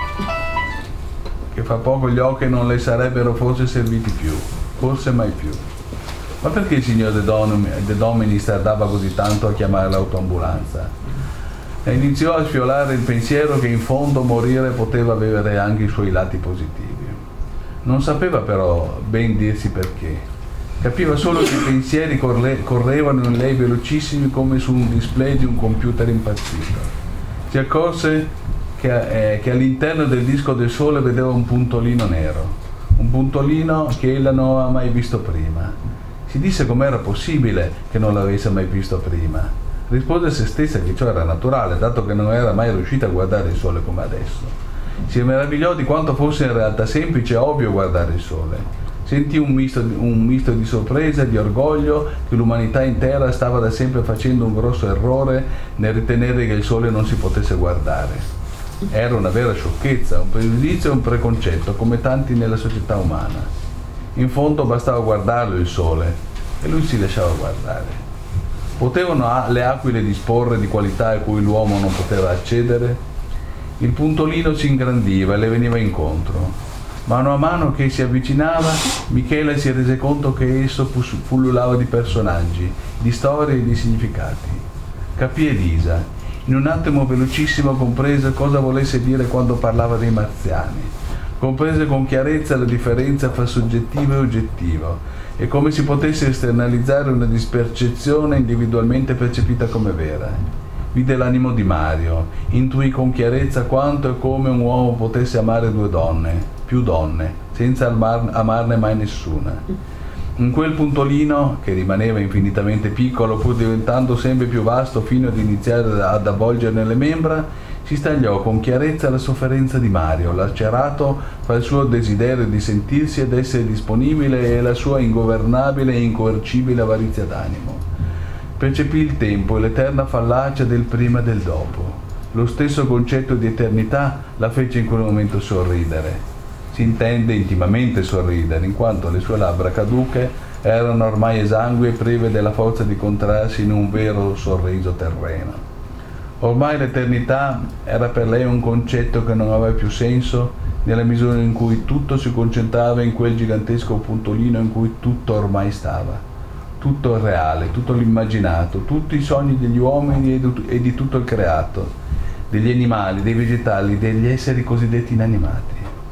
C: non le sarebbero forse serviti più, forse mai più. Ma perché il signor De Dominis tardava così tanto a chiamare l'autoambulanza? E iniziò a sfiorare il pensiero che in fondo morire poteva avere anche i suoi lati positivi. Non sapeva però ben dirsi perché. Capiva solo che i pensieri correvano in lei velocissimi come su un display di un computer impazzito. Si accorse che all'interno del disco del sole vedeva un puntolino nero, un puntolino che ella non aveva mai visto prima. Si disse com'era possibile che non l'avesse mai visto prima. Rispose a se stessa che ciò era naturale, dato che non era mai riuscita a guardare il sole come adesso. Si meravigliò di quanto fosse in realtà semplice e ovvio guardare il sole. Sentì un misto di sorpresa e di orgoglio che l'umanità intera stava da sempre facendo un grosso errore nel ritenere che il sole non si potesse guardare. Era una vera sciocchezza, un pregiudizio e un preconcetto, come tanti nella società umana. In fondo bastava guardarlo il sole, e lui si lasciava guardare. Potevano le aquile disporre di qualità a cui l'uomo non poteva accedere? Il puntolino si ingrandiva e le veniva incontro. Mano a mano che si avvicinava, Michela si rese conto che esso pullulava di personaggi, di storie e di significati. Capì Elisa. In un attimo velocissimo comprese cosa volesse dire quando parlava dei marziani. Comprese con chiarezza la differenza fra soggettivo e oggettivo e come si potesse esternalizzare una dispercezione individualmente percepita come vera. Vide l'animo di Mario, intuì con chiarezza quanto e come un uomo potesse amare più donne, senza amarne mai nessuna. In quel puntolino, che rimaneva infinitamente piccolo, pur diventando sempre più vasto fino ad iniziare ad avvolgerne le membra, si stagliò con chiarezza la sofferenza di Mario, lacerato fra il suo desiderio di sentirsi ed essere disponibile e la sua ingovernabile e incoercibile avarizia d'animo. Percepì il tempo e l'eterna fallacia del prima e del dopo. Lo stesso concetto di eternità la fece in quel momento sorridere. Si intende intimamente sorridere, in quanto le sue labbra caduche erano ormai esangue e prive della forza di contrarsi in un vero sorriso terreno. Ormai l'eternità era per lei un concetto che non aveva più senso nella misura in cui tutto si concentrava in quel gigantesco puntolino in cui tutto ormai stava. Tutto il reale, tutto l'immaginato, tutti i sogni degli uomini e di tutto il creato, degli animali, dei vegetali, degli esseri cosiddetti inanimati.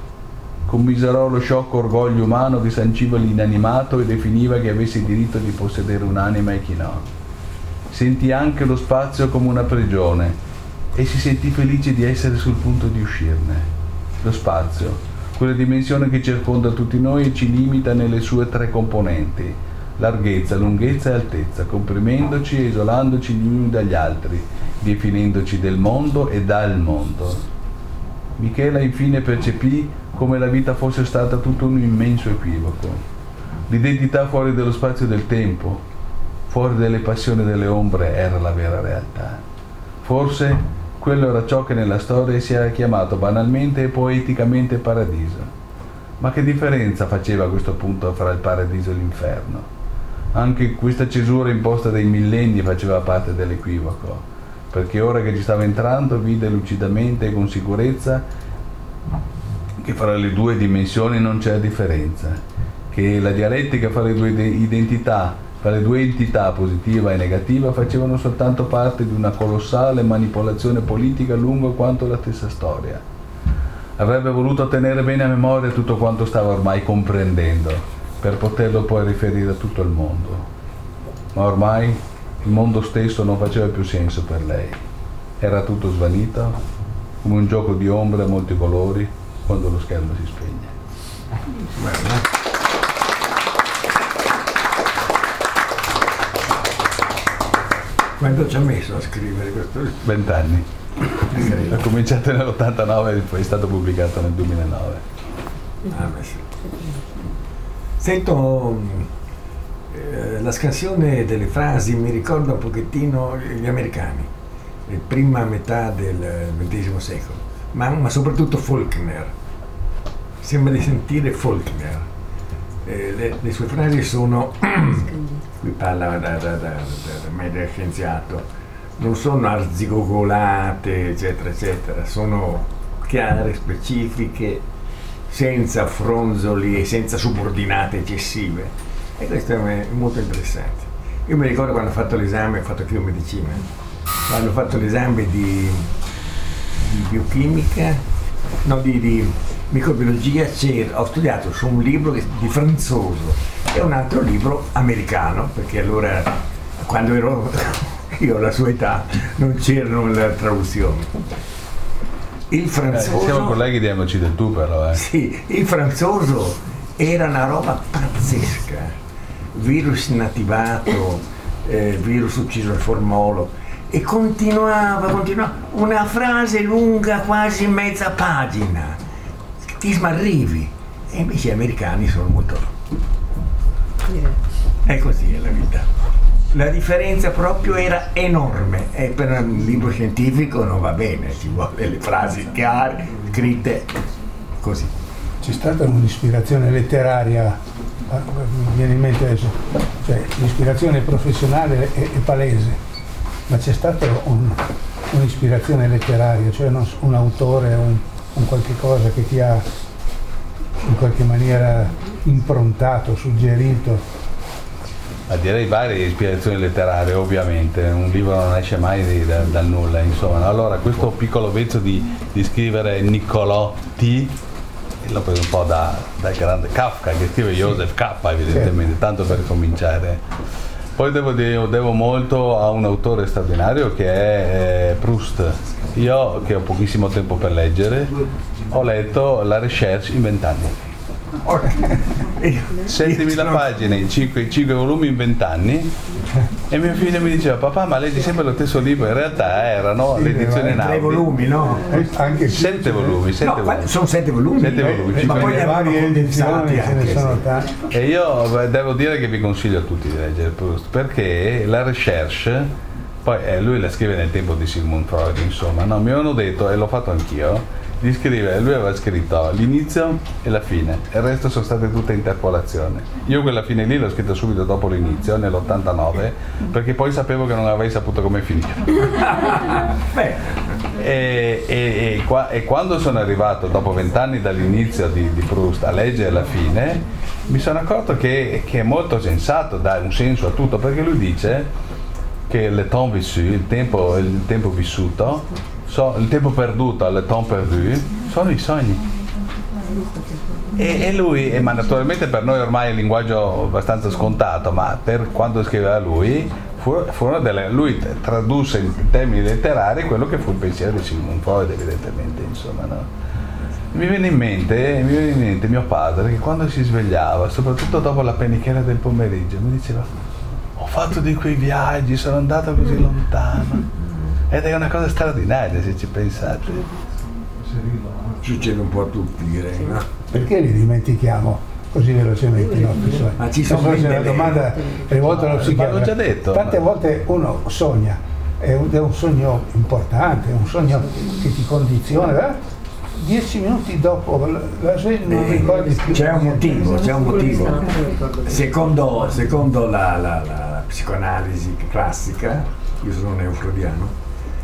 C: Commiserò lo sciocco orgoglio umano che sanciva l'inanimato e definiva che avesse il diritto di possedere un'anima e chi no. Sentì anche lo spazio come una prigione e si sentì felice di essere sul punto di uscirne. Lo spazio, quella dimensione che circonda tutti noi e ci limita nelle sue tre componenti: larghezza, lunghezza e altezza, comprimendoci e isolandoci gli uni dagli altri, definendoci del mondo e dal mondo. Michela infine percepì come la vita fosse stata tutto un immenso equivoco. L'identità fuori dello spazio e del tempo, fuori delle passioni delle ombre, era la vera realtà. Forse quello era ciò che nella storia si era chiamato banalmente e poeticamente paradiso. Ma che differenza faceva a questo punto fra il paradiso e l'inferno? Anche questa cesura imposta dai millenni faceva parte dell'equivoco, perché ora che ci stava entrando vide lucidamente e con sicurezza che fra le due dimensioni non c'era differenza, che la dialettica fra le due identità, fra le due entità positiva e negativa, facevano soltanto parte di una colossale manipolazione politica lunga quanto la stessa storia. Avrebbe voluto tenere bene a memoria tutto quanto stava ormai comprendendo, per poterlo poi riferire a tutto il mondo. Ma ormai il mondo stesso non faceva più senso per lei. Era tutto svanito, come un gioco di ombre a molti colori quando lo schermo si spegne.
D: Quando ci ha messo a scrivere questo?
C: 20 anni. Ha cominciato nell'89 e poi è stato pubblicato nel 2009.
D: Sento la scansione delle frasi, mi ricorda un pochettino gli americani, prima metà del XX secolo, ma soprattutto Faulkner. Sembra di sentire Faulkner. Le sue frasi sono, qui parla da medio scienziato, non sono arzigogolate, eccetera, eccetera, sono chiare, specifiche, senza fronzoli e senza subordinate eccessive. E questo è molto interessante. Io mi ricordo quando ho fatto l'esame, ho fatto anche io medicina, quando ho fatto l'esame di biochimica, no, di microbiologia, ho studiato su un libro di Franzoso e un altro libro americano, perché allora, quando ero io alla sua età, non c'erano le traduzioni. Il franzoso...
C: siamo colleghi di MC del tu però,
D: Sì, il franzoso era una roba pazzesca. Virus inattivato, virus ucciso al formolo, e continuava, una frase lunga quasi mezza pagina, ti smarrivi. E invece gli americani sono molto... È così, è la vita. La differenza proprio era enorme, e per un libro scientifico non va bene, ci vuole le frasi chiare, scritte così.
B: C'è stata un'ispirazione letteraria, mi viene in mente adesso, cioè l'ispirazione professionale è palese, ma c'è stata un'ispirazione letteraria, cioè un autore, un qualche cosa che ti ha in qualche maniera improntato, suggerito.
C: Ma direi varie ispirazioni letterarie, ovviamente, un libro non esce mai dal nulla, insomma. Allora, questo piccolo vezzo di scrivere Niccolò T l'ho preso un po' dal grande Kafka, che scrive Joseph K, evidentemente, tanto per cominciare Poi devo molto a un autore straordinario che è Proust. Io, che ho pochissimo tempo per leggere, ho letto La Recherche in 20 anni. 7.000 pagine in 5 volumi in 20 anni, e mio figlio mi diceva: papà, ma leggi sempre lo stesso libro. In realtà erano l'edizione Naudi.
D: 3 volumi, no?
B: Anche
C: 7 volumi.
D: Sono 7 volumi.
C: 7 volumi.
D: Ma poi
B: le varie edizioni ce ne sono tante.
C: E io devo dire che vi consiglio a tutti di leggere Proust, perché La Recherche, poi lui la scrive nel tempo di Sigmund Freud, insomma, no? Mi avevano detto, e l'ho fatto anch'io, di scrivere, lui aveva scritto l'inizio e la fine, e il resto sono state tutte interpolazioni. Io quella fine lì l'ho scritta subito dopo l'inizio, nell'89, perché poi sapevo che non avrei saputo come finire. E quando sono arrivato dopo 20 anni dall'inizio di Proust a leggere la fine, mi sono accorto che è molto sensato, dà un senso a tutto, perché lui dice che le temps vécu, il tempo vissuto, il tempo perduto, le temps perdu, sono i sogni. E lui, ma naturalmente per noi ormai è un linguaggio abbastanza scontato, ma per quando scriveva lui, lui tradusse in termini letterari quello che fu il pensiero di Sigmund Freud, evidentemente, insomma, no? Mi viene in mente mio padre, che quando si svegliava, soprattutto dopo la penichera del pomeriggio, mi diceva: ho fatto di quei viaggi, sono andato così lontano. Ed è una cosa straordinaria, se ci pensate.
D: Succede un po' a tutti, direi, no?
B: Perché li dimentichiamo così velocemente i nostri sogni?
D: Ma ci sono
B: una domanda rivolta allo psichiatra.
C: L'ho già detto.
B: Tante volte uno sogna, è un sogno importante, è un sogno che ti condiziona, 10 minuti dopo la sveglia non ricordi più.
D: C'è un motivo. Secondo la psicoanalisi classica, io sono neofreudiano,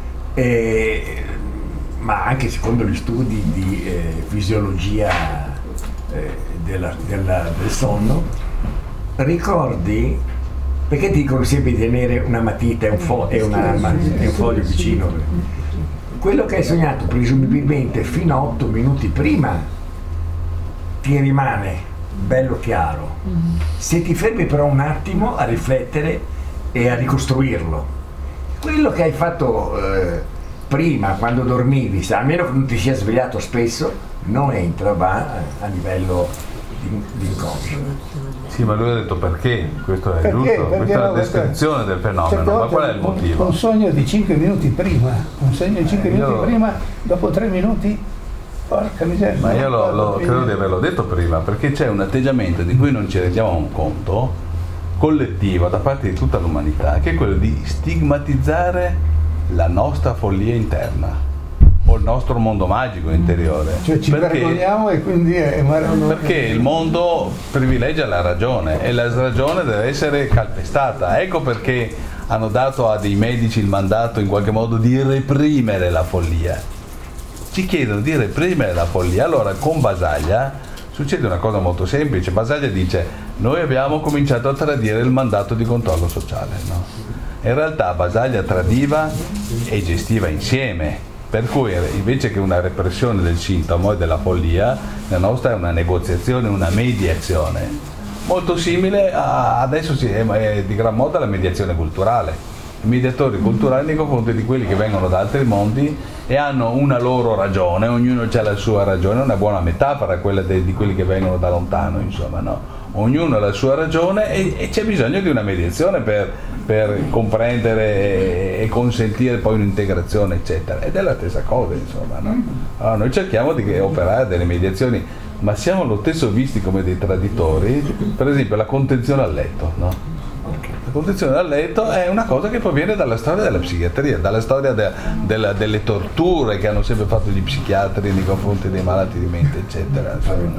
D: ma anche secondo gli studi di fisiologia del sonno, ricordi, perché ti dicono sempre di tenere una matita e un foglio vicino? Quello che hai sognato presumibilmente fino a 8 minuti prima ti rimane bello chiaro. Se ti fermi però un attimo a riflettere e a ricostruirlo, quello che hai fatto prima, quando dormivi, almeno che non ti sia svegliato spesso, non entra, va a livello di inconscio.
C: Sì, ma lui ha detto perché, questo è giusto, questa è la descrizione del fenomeno, ma qual è il motivo?
B: Un sogno di 5 minuti prima, prima, dopo 3 minuti, porca miseria.
C: Ma io credo di averlo detto prima, perché c'è un atteggiamento di cui non ci rendiamo conto, collettivo da parte di tutta l'umanità, che è quello di stigmatizzare la nostra follia interna o il nostro mondo magico interiore.
B: Cioè ci vergogniamo e quindi
C: perché il mondo privilegia la ragione e la ragione deve essere calpestata. Ecco perché hanno dato a dei medici il mandato in qualche modo di reprimere la follia. Ci chiedono di reprimere la follia. Allora con Basaglia succede una cosa molto semplice. Basaglia dice: noi abbiamo cominciato a tradire il mandato di controllo sociale, no? In realtà Basaglia tradiva e gestiva insieme, per cui invece che una repressione del sintomo e della follia, la nostra è una negoziazione, una mediazione, molto simile adesso è di gran moda la mediazione culturale. I mediatori culturali nei confronti di quelli che vengono da altri mondi e hanno una loro ragione, ognuno ha la sua ragione, una buona metafora quella di quelli che vengono da lontano, insomma, no? Ognuno ha la sua ragione e c'è bisogno di una mediazione per comprendere e consentire poi un'integrazione, eccetera. Ed è la stessa cosa, insomma, no? Allora, noi cerchiamo di operare delle mediazioni, ma siamo lo stesso visti come dei traditori. Per esempio la contenzione a letto, no? La contenzione a letto è una cosa che proviene dalla storia della psichiatria, dalla storia delle torture che hanno sempre fatto gli psichiatri nei confronti dei malati di mente, eccetera.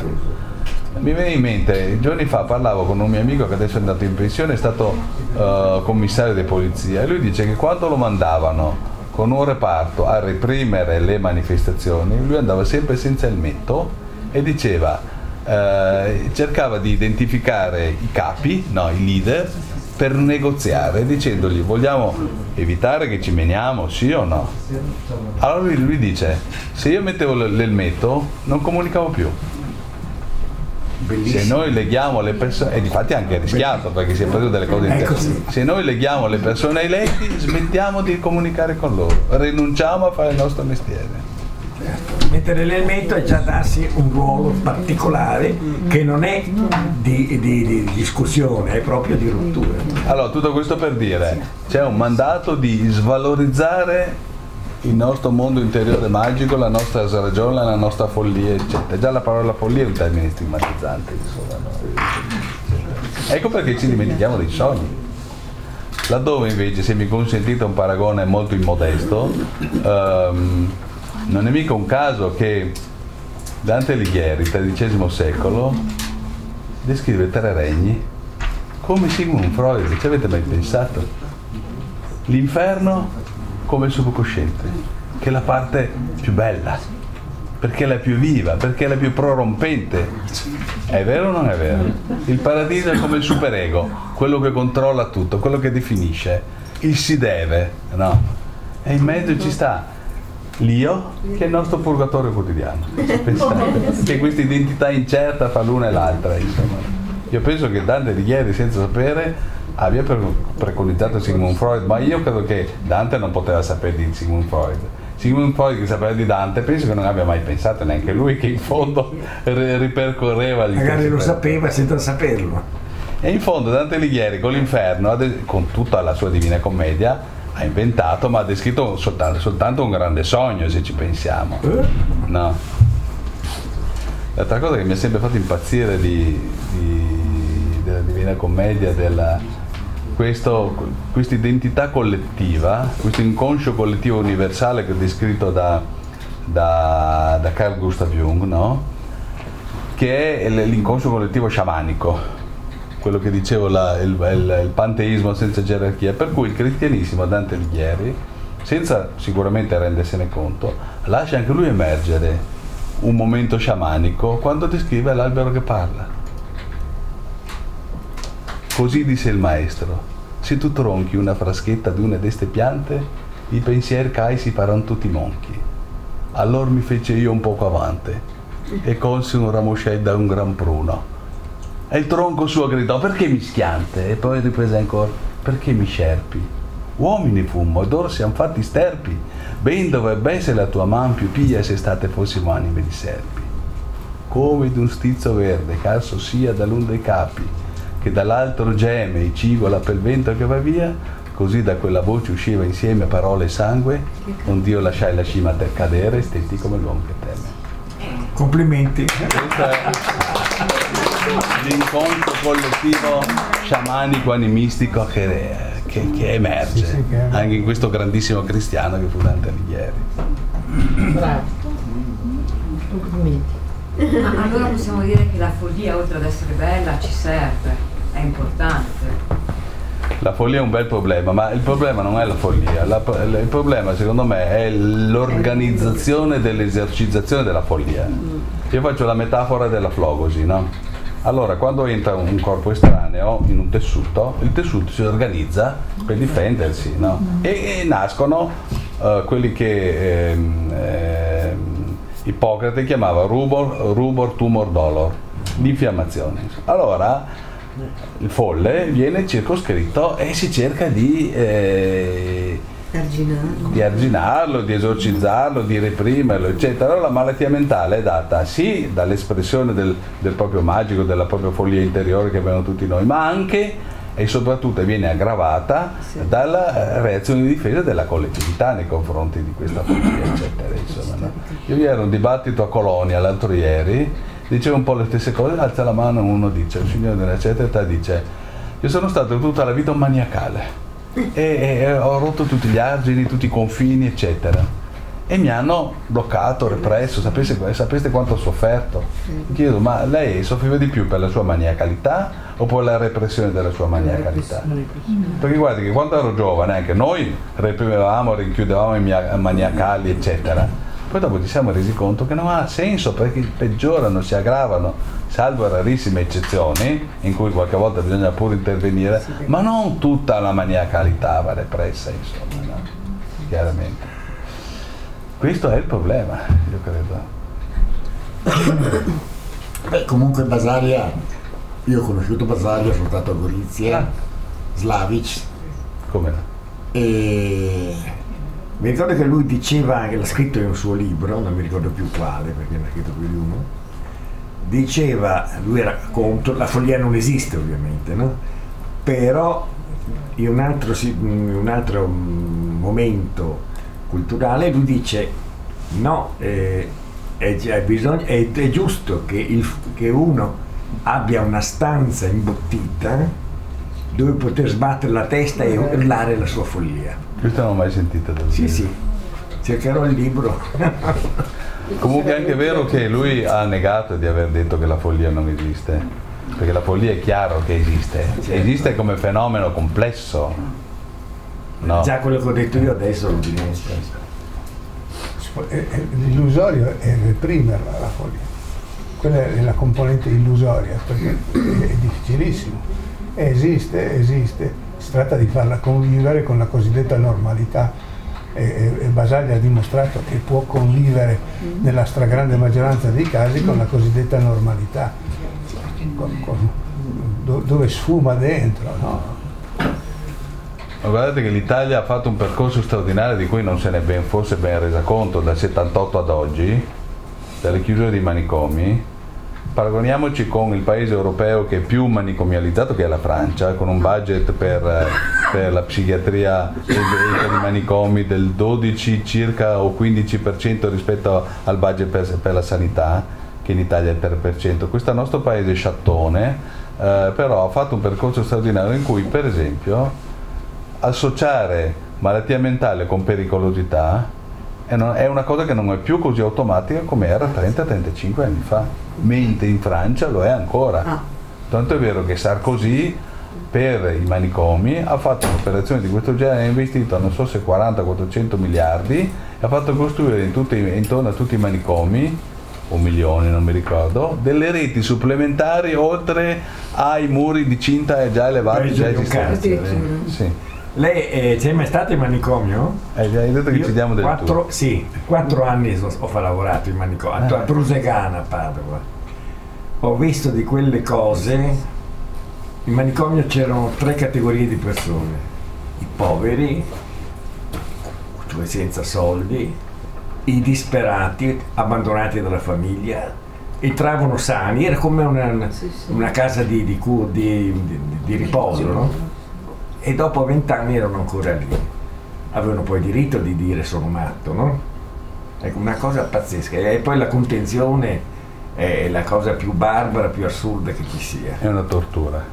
C: Mi viene in mente, giorni fa parlavo con un mio amico che adesso è andato in pensione, è stato commissario di polizia, e lui dice che quando lo mandavano con un reparto a reprimere le manifestazioni, lui andava sempre senza il elmetto e diceva, cercava di identificare i capi, no, i leader, per negoziare, dicendogli: vogliamo evitare che ci meniamo, sì o no? Allora lui dice: se io mettevo l'elmetto non comunicavo più.
D: bellissimo.
C: Se noi leghiamo le persone, e difatti anche rischiato perché si è preso delle cose interessanti. Se noi leghiamo le persone ai letti, smettiamo di comunicare con loro, rinunciamo a fare il nostro mestiere.
D: Mettere l'elmetto è già darsi un ruolo particolare che non è di discussione, è proprio di rottura.
C: Allora, tutto questo per dire, c'è un mandato di svalorizzare il nostro mondo interiore magico, la nostra ragione, la nostra follia, eccetera. Già la parola follia è un termine stigmatizzante, insomma, no? Ecco perché ci dimentichiamo dei sogni. Laddove invece, se mi consentite un paragone molto immodesto, non è mica un caso che Dante Alighieri, XIII secolo, descrive tre regni come Sigmund Freud. Ci avete mai pensato? L'inferno come il subconsciente, che è la parte più bella, perché è la più viva, perché è la più prorompente. È vero o non è vero? Il paradiso è come il superego, quello che controlla tutto, quello che definisce, il si deve, no? E in mezzo ci sta l'io, che è il nostro purgatorio quotidiano. Pensate, che questa identità incerta fa l'una e l'altra, insomma. Io penso che Dante Alighieri, senza sapere, abbia preconizzato Sigmund Freud, ma io credo che Dante non poteva sapere di Sigmund Freud. Sigmund Freud, che sapeva di Dante, penso che non abbia mai pensato neanche lui che in fondo ripercorreva gli
D: magari lo sapeva senza saperlo.
C: E in fondo Dante Alighieri con l'inferno, con tutta la sua Divina Commedia, ha inventato, ma ha descritto soltanto un grande sogno, se ci pensiamo. No. L'altra cosa che mi ha sempre fatto impazzire della Divina Commedia, questa identità collettiva, questo inconscio collettivo universale che è descritto da Carl Gustav Jung, no? Che è l'inconscio collettivo sciamanico, quello che dicevo, il panteismo senza gerarchia, per cui il cristianesimo, Dante Alighieri, senza sicuramente rendersene conto, lascia anche lui emergere un momento sciamanico quando descrive l'albero che parla. Così disse il maestro: se tu tronchi una fraschetta di una deste piante, i pensieri che hai si faranno tutti monchi. Allora mi fece io un poco avanti e colsi un ramoscello da un gran pruno. E il tronco suo gridò: perché mischiante? E poi riprese ancora: perché mi scerpi? Uomini fummo ed ora siamo fatti sterpi. Ben dovrebbe essere la tua man più pia se state fossimo anime di serpi. Come d'un stizzo verde calzo sia dall'un dei capi, che dall'altro geme e cigola per il vento che va via, così da quella voce usciva insieme parole e sangue, onde io lasciai la cima per cadere e stetti come l'uomo che teme.
D: Complimenti.
C: Questo è l'incontro collettivo sciamanico animistico che emerge anche in questo grandissimo cristiano che fu Dante Alighieri.
E: Bravo. Complimenti.
F: Allora possiamo dire che la follia, oltre ad essere bella, ci serve, è importante.
C: La follia è un bel problema, ma il problema non è la follia, il problema secondo me è l'organizzazione dell'esercitazione della follia. Io faccio la metafora della flogosi, no? Allora, quando entra un corpo estraneo in un tessuto, il tessuto si organizza per difendersi, no? E nascono quelli che Ippocrate chiamava rubor tumor dolor, l'infiammazione. Allora il folle viene circoscritto e si cerca di arginarlo, di esorcizzarlo, di reprimerlo, eccetera. Allora la malattia mentale è data sì dall'espressione del proprio magico, della propria follia interiore che abbiamo tutti noi, ma anche e soprattutto viene aggravata dalla reazione di difesa della collettività nei confronti di questa follia, eccetera. Insomma, no? Io vi ero un dibattito a Colonia l'altro ieri, diceva un po' le stesse cose, alza la mano uno dice, il signore della certa età dice: io sono stato tutta la vita un maniacale e ho rotto tutti gli argini, tutti i confini, eccetera, e mi hanno bloccato, represso, sapeste quanto ho sofferto? Mi chiedo, ma lei soffriva di più per la sua maniacalità o per la repressione della sua maniacalità? Perché guardi che quando ero giovane anche noi reprimevamo, rinchiudevamo i maniacali, eccetera. Poi dopo ci siamo resi conto che non ha senso, perché peggiorano, si aggravano, salvo rarissime eccezioni in cui qualche volta bisogna pure intervenire, ma non tutta la maniacalità va repressa, insomma, no? Chiaramente. Questo è il problema, io credo.
D: Beh, comunque Basaglia, io ho conosciuto Basaglia, sono stato a Gorizia, Slavic.
C: Come no?
D: E mi ricordo che lui diceva, che l'ha scritto in un suo libro, non mi ricordo più quale perché ne ha scritto più di uno, diceva, lui era contro, la follia non esiste ovviamente, no? Però in un altro momento culturale lui dice no, è giusto che uno abbia una stanza imbottita dove poter sbattere la testa e urlare la sua follia.
C: Questo non l'ho mai sentito.
D: Sì, cercherò il libro.
C: Comunque è anche vero che lui ha negato di aver detto che la follia non esiste, perché la follia è chiaro che esiste, esiste come fenomeno complesso. No.
D: Già quello che ho detto io adesso lo dimostro.
B: L'illusorio è reprimerla la follia, quella è la componente illusoria, perché è difficilissimo. Esiste, si tratta di farla convivere con la cosiddetta normalità e Basaglia ha dimostrato che può convivere nella stragrande maggioranza dei casi con la cosiddetta normalità, dove sfuma dentro, no?
C: Ma guardate che l'Italia ha fatto un percorso straordinario di cui non se ne è forse ben resa conto dal 78 ad oggi, dalle chiusure dei manicomi. Paragoniamoci con il paese europeo che è più manicomializzato, che è la Francia, con un budget per la psichiatria e per i manicomi del 12 circa o 15% rispetto al budget per la sanità, che in Italia è il 3%. Questo nostro paese sciattone però ha fatto un percorso straordinario in cui, per esempio, associare malattia mentale con pericolosità è una cosa che non è più così automatica come era 30-35 anni fa, mentre in Francia lo è ancora. Tanto è vero che Sarkozy per i manicomi ha fatto un'operazione di questo genere, ha investito non so se 40-400 miliardi e ha fatto costruire intorno a tutti i manicomi, o milioni non mi ricordo, delle reti supplementari oltre ai muri di cinta già elevati, già esistenti. Sì.
D: Lei c'è mai stato in manicomio?
C: Hai detto che ci diamo del
D: 4 anni ho lavorato in manicomio, a Brusegana, a Padova. Ho visto di quelle cose. In manicomio c'erano 3 categorie di persone: i poveri, cioè senza soldi, i disperati, abbandonati dalla famiglia, entravano sani, era come una casa di riposo, no? E dopo 20 anni erano ancora lì, avevano poi diritto di dire sono matto, no? Ecco, una cosa pazzesca. E poi la contenzione è la cosa più barbara, più assurda che ci sia.
C: È una tortura.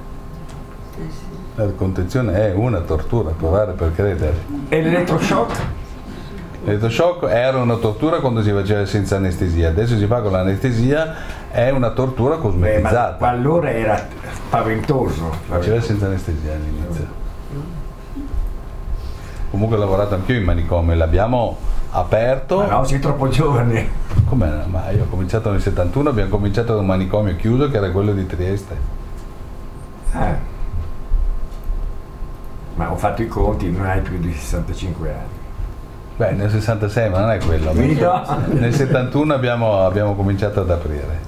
C: La contenzione è una tortura, provare per credere.
D: E l'elettroshock?
C: L'elettroshock era una tortura quando si faceva senza anestesia, adesso si fa con l'anestesia, è una tortura cosmetizzata.
D: Ma allora era spaventoso.
C: Faceva senza anestesia all'inizio. Comunque ho lavorato anch'io in manicomio, l'abbiamo aperto.
D: Ma no, sei troppo giovane.
C: Come no? Ma io ho cominciato nel 71, abbiamo cominciato da un manicomio chiuso che era quello di Trieste.
D: Ma ho fatto i conti, non hai più di 65 anni.
C: Beh, nel 66, ma non è quello. Nel 71 abbiamo cominciato ad aprire.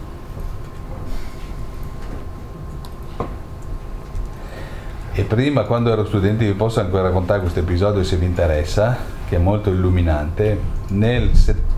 C: E prima, quando ero studente, vi posso ancora raccontare questo episodio se vi interessa, che è molto illuminante. Nel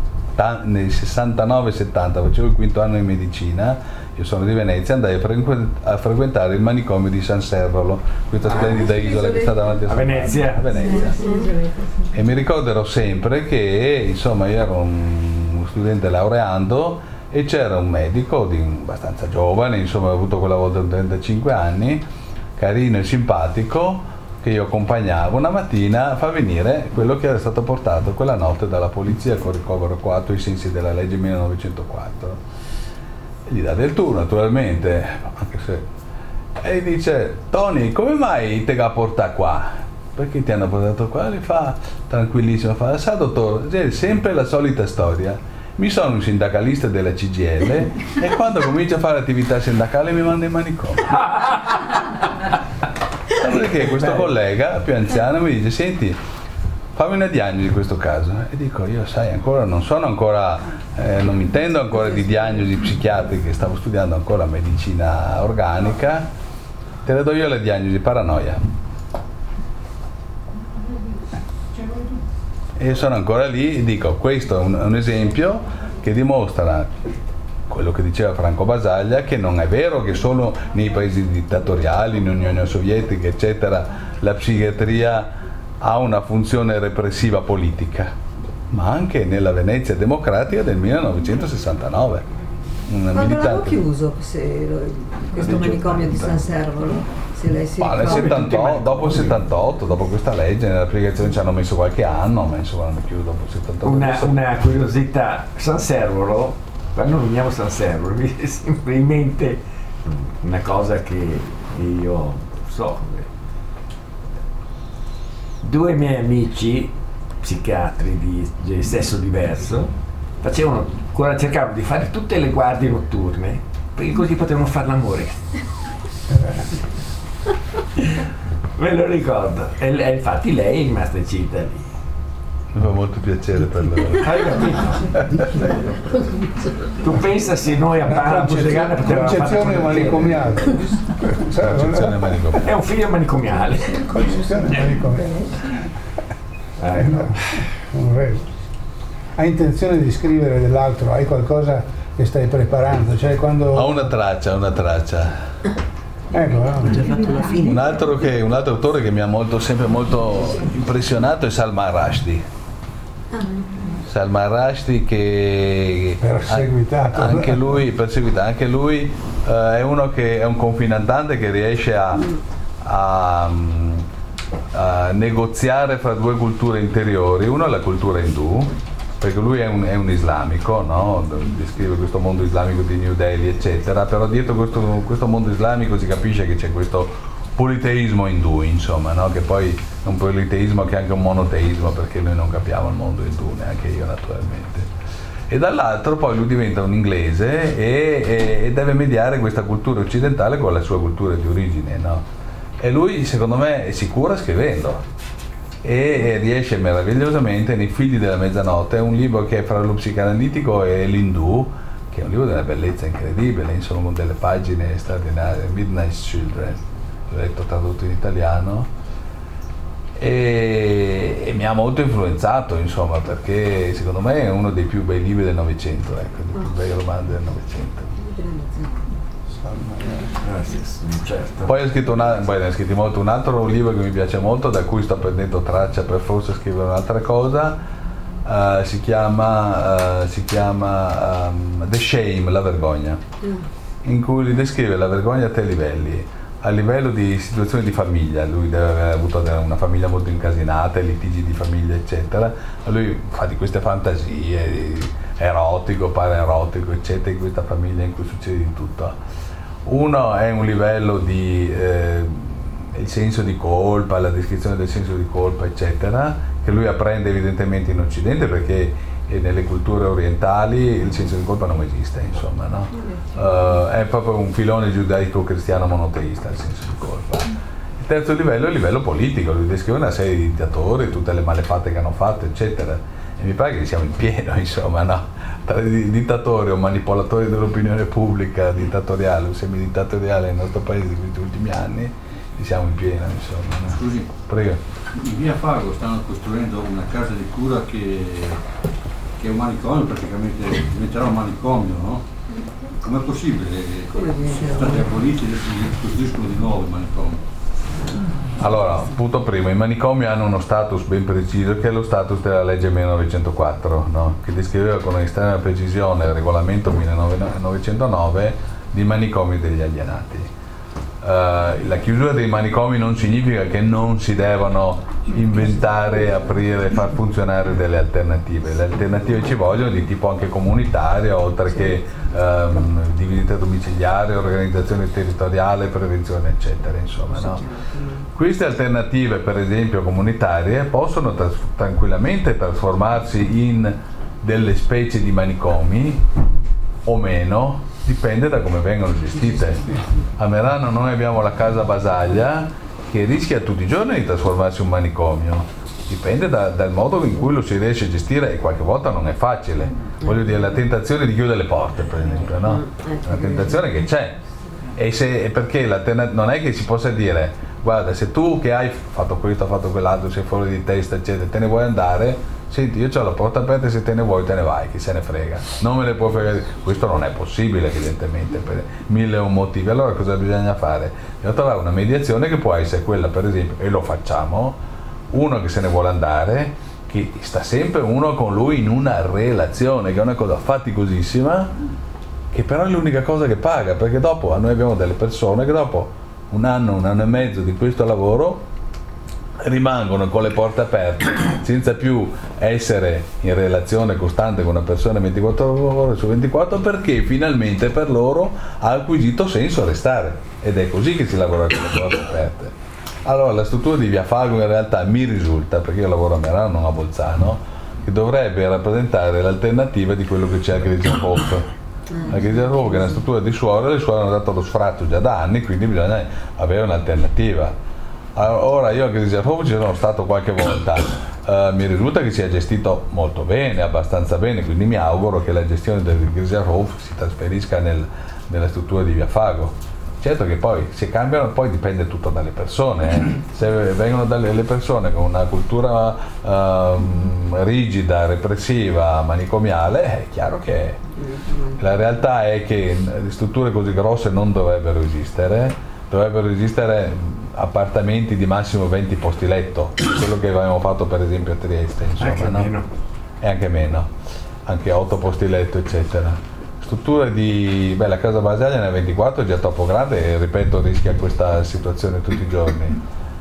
C: 69-70 facevo il 5º anno di medicina, io sono di Venezia, andai a frequentare il manicomio di San Servolo, questa splendida isola che sta davanti a
D: Venezia.
C: E mi ricorderò sempre che insomma io ero uno studente laureando e c'era un medico abbastanza giovane, insomma ho avuto quella volta 35 anni, carino e simpatico, che io accompagnavo. Una mattina fa venire quello che era stato portato quella notte dalla polizia con ricovero 4 ai sensi della legge 1904. E gli dà del tu, naturalmente, anche se... E dice: Tony, come mai te l'ha portato qua? Perché ti hanno portato qua? Li fa tranquillissimo, fa: sa dottore, è sempre la solita storia. Mi sono un sindacalista della CGIL e quando comincio a fare attività sindacale mi manda in manicomio. Perché questo collega più anziano mi dice: senti, fammi una diagnosi di questo caso. E dico, io sai, ancora non mi intendo ancora di diagnosi psichiatriche, stavo studiando ancora medicina organica, te le do io le diagnosi: paranoia. E sono ancora lì e dico, questo è un esempio che dimostra quello che diceva Franco Basaglia, che non è vero che solo nei paesi dittatoriali, in Unione Sovietica, eccetera, la psichiatria ha una funzione repressiva politica, ma anche nella Venezia democratica del 1969.
E: Quando l'hanno chiuso questo manicomio di San Servolo? Se lei si
C: nel 78, dopo il 78, dopo questa legge, nell'applicazione ci hanno messo qualche anno, ma insomma l'hanno chiuso dopo il 78.
D: Una curiosità, San Servolo, quando nominiamo San Servolo mi viene sempre in mente una cosa che io so. Due miei amici psichiatri di sesso diverso cercavano di fare tutte le guardie notturne perché così potevano fare l'amore. Me lo ricordo, e infatti lei è rimasta incinta lì.
C: Mi fa molto piacere per loro.
D: Hai capito? Tu pensa se noi a Bala Busegana potevamo fare
B: concezione manicomiale.
C: Concezione manicomiale.
D: È un figlio manicomiale.
B: Concezione manicomiale. Non vedo. Hai intenzione di scrivere dell'altro? Hai qualcosa che stai preparando? Cioè quando...
C: Ho una traccia.
B: Ecco, no?
C: Un altro autore che mi ha sempre molto impressionato è Salman Rushdie. Salman Rushdie che
B: perseguitato.
C: Anche lui è uno che è un confinantante che riesce a negoziare fra due culture interiori. Uno è la cultura indù, perché lui è un islamico, no? Descrive questo mondo islamico di New Delhi, eccetera, però dietro questo mondo islamico si capisce che c'è questo politeismo indù, insomma, no? Che poi è un politeismo che è anche un monoteismo, perché noi non capiamo il mondo indù, neanche io naturalmente. E dall'altro poi lui diventa un inglese e deve mediare questa cultura occidentale con la sua cultura di origine, no? E lui, secondo me, si cura scrivendo. E riesce meravigliosamente nei Figli della mezzanotte, è un libro che è fra lo psicanalitico e l'indù, che è un libro della bellezza incredibile, insomma, con delle pagine straordinarie. Midnight Children, l'ho letto tradotto in italiano e mi ha molto influenzato, insomma, perché secondo me è uno dei più bei libri del Novecento, ecco, dei più bei romanzi del Novecento.
D: Certo.
C: Poi ha scritto un altro libro che mi piace molto, da cui sto prendendo traccia per forse scrivere un'altra cosa. Si chiama The Shame, la vergogna, in cui lui descrive la vergogna a tre livelli. A livello di situazione di famiglia, lui deve aver avuto una famiglia molto incasinata, litigi di famiglia, eccetera. Lui fa di queste fantasie, erotico, paraerotico, eccetera, in questa famiglia in cui succede di tutto. Uno è un livello di il senso di colpa, la descrizione del senso di colpa, eccetera, che lui apprende evidentemente in Occidente, perché nelle culture orientali il senso di colpa non esiste, insomma, no? È proprio un filone giudaico-cristiano monoteista il senso di colpa. Il terzo livello è il livello politico, lui descrive una serie di dittatori, tutte le malefatte che hanno fatto, eccetera, e mi pare che siamo in pieno, insomma, no? Tra dittatori o manipolatori dell'opinione pubblica, dittatoriale o semidittatoriale nel nostro paese in questi ultimi anni, siamo in pieno, insomma, no?
G: Scusi,
C: prego.
G: In via Fago stanno costruendo una casa di cura che è un manicomio, praticamente diventerà un manicomio, no? Com'è possibile che sono stati aboliti e adesso costruiscono di nuovo il manicomio?
C: Allora, punto primo, i manicomi hanno uno status ben preciso, che è lo status della legge 1904, no? Che descriveva con estrema precisione il regolamento 1909 di manicomi degli alienati. La chiusura dei manicomi non significa che non si devono inventare, aprire, far funzionare delle alternative. Le alternative ci vogliono di tipo anche comunitario, oltre che di visita domiciliare, organizzazione territoriale, prevenzione, eccetera, insomma, no? Queste alternative, per esempio comunitarie, possono tranquillamente trasformarsi in delle specie di manicomi o meno, dipende da come vengono gestite. A Merano noi abbiamo la casa Basaglia che rischia tutti i giorni di trasformarsi in un manicomio. dipende dal modo in cui lo si riesce a gestire, e qualche volta non è facile. Voglio dire, la tentazione di chiudere le porte, per esempio, no? È una tentazione che c'è. E perché non è che si possa dire: guarda, se tu che hai fatto questo, fatto quell'altro, sei fuori di testa, eccetera, te ne vuoi andare, senti, io ho la porta aperta, se te ne vuoi te ne vai, chi se ne frega, non me ne può fregare. Questo non è possibile, evidentemente, per 1001 motivi. Allora cosa bisogna fare? Bisogna trovare una mediazione che può essere quella, per esempio, e lo facciamo, uno che se ne vuole andare, che sta sempre uno con lui in una relazione, che è una cosa faticosissima, che però è l'unica cosa che paga, perché dopo noi abbiamo delle persone che dopo un anno e mezzo di questo lavoro rimangono con le porte aperte, senza più essere in relazione costante con una persona 24 ore su 24, perché finalmente per loro ha acquisito senso restare, ed è così che si lavora con le porte aperte. Allora la struttura di Via Fago in realtà mi risulta, perché io lavoro a Merano, non a Bolzano, che dovrebbe rappresentare l'alternativa di quello che c'è a Grigiarhof. La Grigiarhof, che è una struttura di suore, le suore hanno dato lo sfratto già da anni, quindi bisogna avere un'alternativa. Ora io a Grigiarhof ci sono stato qualche volta, mi risulta che sia gestito molto bene, abbastanza bene, quindi mi auguro che la gestione del Grigiarhof si trasferisca nella struttura di Via Fago. Certo che poi se cambiano, poi dipende tutto dalle persone. Se vengono dalle persone con una cultura rigida, repressiva, manicomiale, è chiaro che la realtà è che strutture così grosse non dovrebbero esistere appartamenti di massimo 20 posti letto, quello che avevamo fatto per esempio a Trieste, insomma,
D: anche
C: no?
D: meno.
C: E anche meno, anche 8 posti letto, eccetera. Strutture di la casa Basaglia ne ha 24, è già troppo grande, e ripeto, rischia questa situazione tutti i giorni.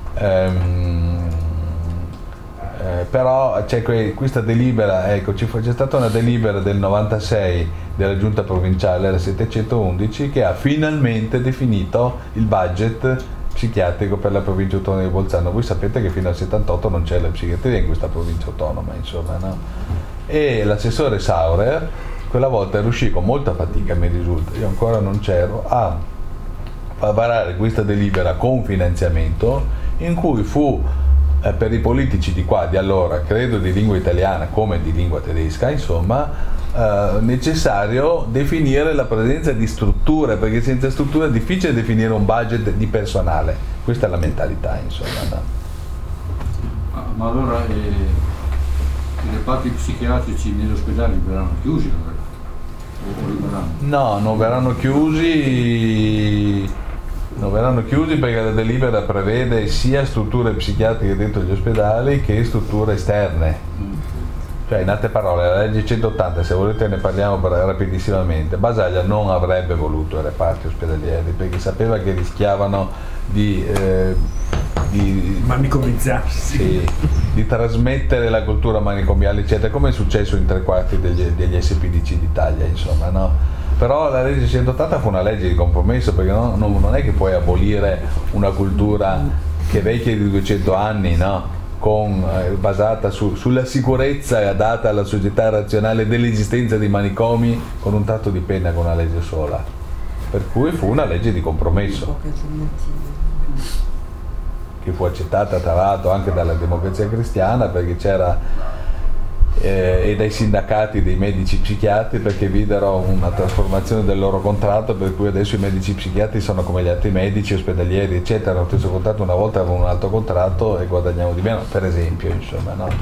C: Però c'è questa delibera, ecco, c'è stata una delibera del 96 della giunta provinciale, la 711, che ha finalmente definito il budget psichiatrico per la provincia autonoma di Bolzano. Voi sapete che fino al 78 non c'è la psichiatria in questa provincia autonoma, insomma, no? E l'assessore Saurer quella volta riuscì con molta fatica, mi risulta, io ancora non c'ero, a varare questa delibera con finanziamento, in cui fu per i politici di qua, di allora, credo di lingua italiana come di lingua tedesca, insomma, necessario definire la presenza di strutture, perché senza strutture è difficile definire un budget di personale. Questa è la mentalità, insomma. No?
G: Ma allora i reparti psichiatrici negli ospedali verranno chiusi?
C: No, non verranno chiusi perché la delibera prevede sia strutture psichiatriche dentro gli ospedali che strutture esterne. Cioè, in altre parole, la legge 180, se volete ne parliamo rapidissimamente, Basaglia non avrebbe voluto i reparti ospedalieri perché sapeva che rischiavano di
D: manicomizzarsi,
C: sì, di trasmettere la cultura manicomiale, eccetera, come è successo in 3/4 degli SPDC d'Italia, insomma, no? Però la legge 180 fu una legge di compromesso, perché non è che puoi abolire una cultura che è vecchia di 200 anni, no? Basata sulla sicurezza data alla società razionale dell'esistenza di manicomi con un tratto di penna, con una legge sola. Per cui fu una legge di compromesso, che fu accettata tra l'altro anche dalla Democrazia Cristiana, perché c'era e dai sindacati dei medici psichiatri, perché videro una trasformazione del loro contratto, per cui adesso i medici psichiatri sono come gli altri medici ospedalieri, eccetera. Lo stesso contratto, una volta avevano un altro contratto e guadagniamo di meno, per esempio, insomma, no?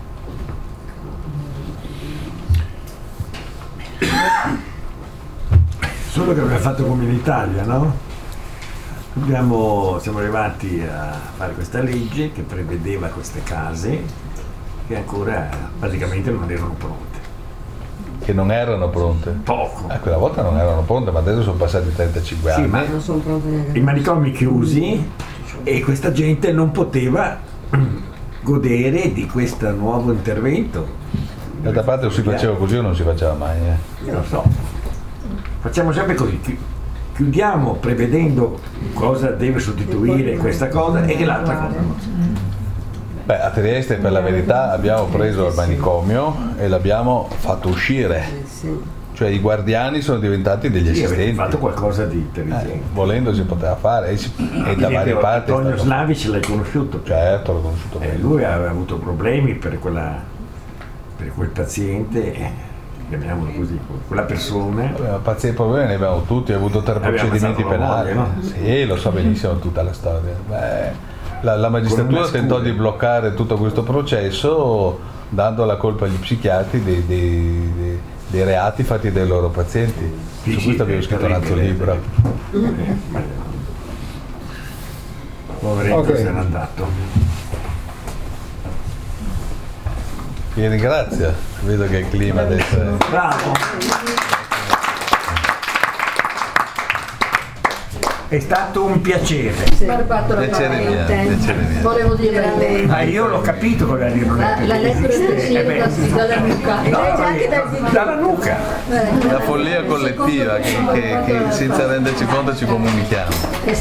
D: Solo che abbiamo fatto come in Italia, no? Siamo arrivati a fare questa legge che prevedeva queste case che ancora praticamente non erano pronte.
C: Che non erano pronte?
D: Poco.
C: Quella volta non erano pronte, ma adesso sono passati 35 anni.
E: Sì, ma non sono pronte neanche.
D: I manicomi chiusi e questa gente non poteva godere di questo nuovo intervento.
C: D'altra parte o si faceva così o non si faceva mai.
D: Io lo so. Facciamo sempre così. Chiudiamo prevedendo cosa deve sostituire questa cosa e che l'altra cosa non.
C: Beh, a Trieste, per la verità, abbiamo preso il manicomio e l'abbiamo fatto uscire, cioè i guardiani sono diventati degli
D: Sì, avete
C: assistenti.
D: fatto qualcosa di intelligente.
C: Volendo si poteva fare e da varie parti. è
D: Antonio
C: stato-
D: Slavic l'hai conosciuto?
C: Certo, l'ho conosciuto bene.
D: Lui aveva avuto problemi per quel paziente, chiamiamolo così, quella persona.
C: Pazienti problemi ne abbiamo tutti, ha avuto 3
D: Aveva
C: procedimenti
D: ammazzato la
C: penali.
D: moglie, no?
C: Sì, lo so benissimo tutta la storia. La magistratura
D: Con una
C: tentò
D: scusa.
C: di bloccare tutto questo processo dando la colpa agli psichiatri dei reati fatti dai loro pazienti.
D: Sì,
C: Su
D: sì,
C: questo abbiamo scritto un altro libro.
D: Poveretto,
B: Ok.
D: se n'è andato.
C: Vi ringrazio, vedo che il clima adesso è...
D: Bravo! È stato un piacere.
E: Barbato la
C: Piacere mio, piacere mio.
E: Volevo dire veramente.
D: Ma io l'ho capito con la riroletta.
E: La lettura dalla nuca.
D: No, dalla nuca.
C: La follia collettiva che senza renderci conto ci comunichiamo.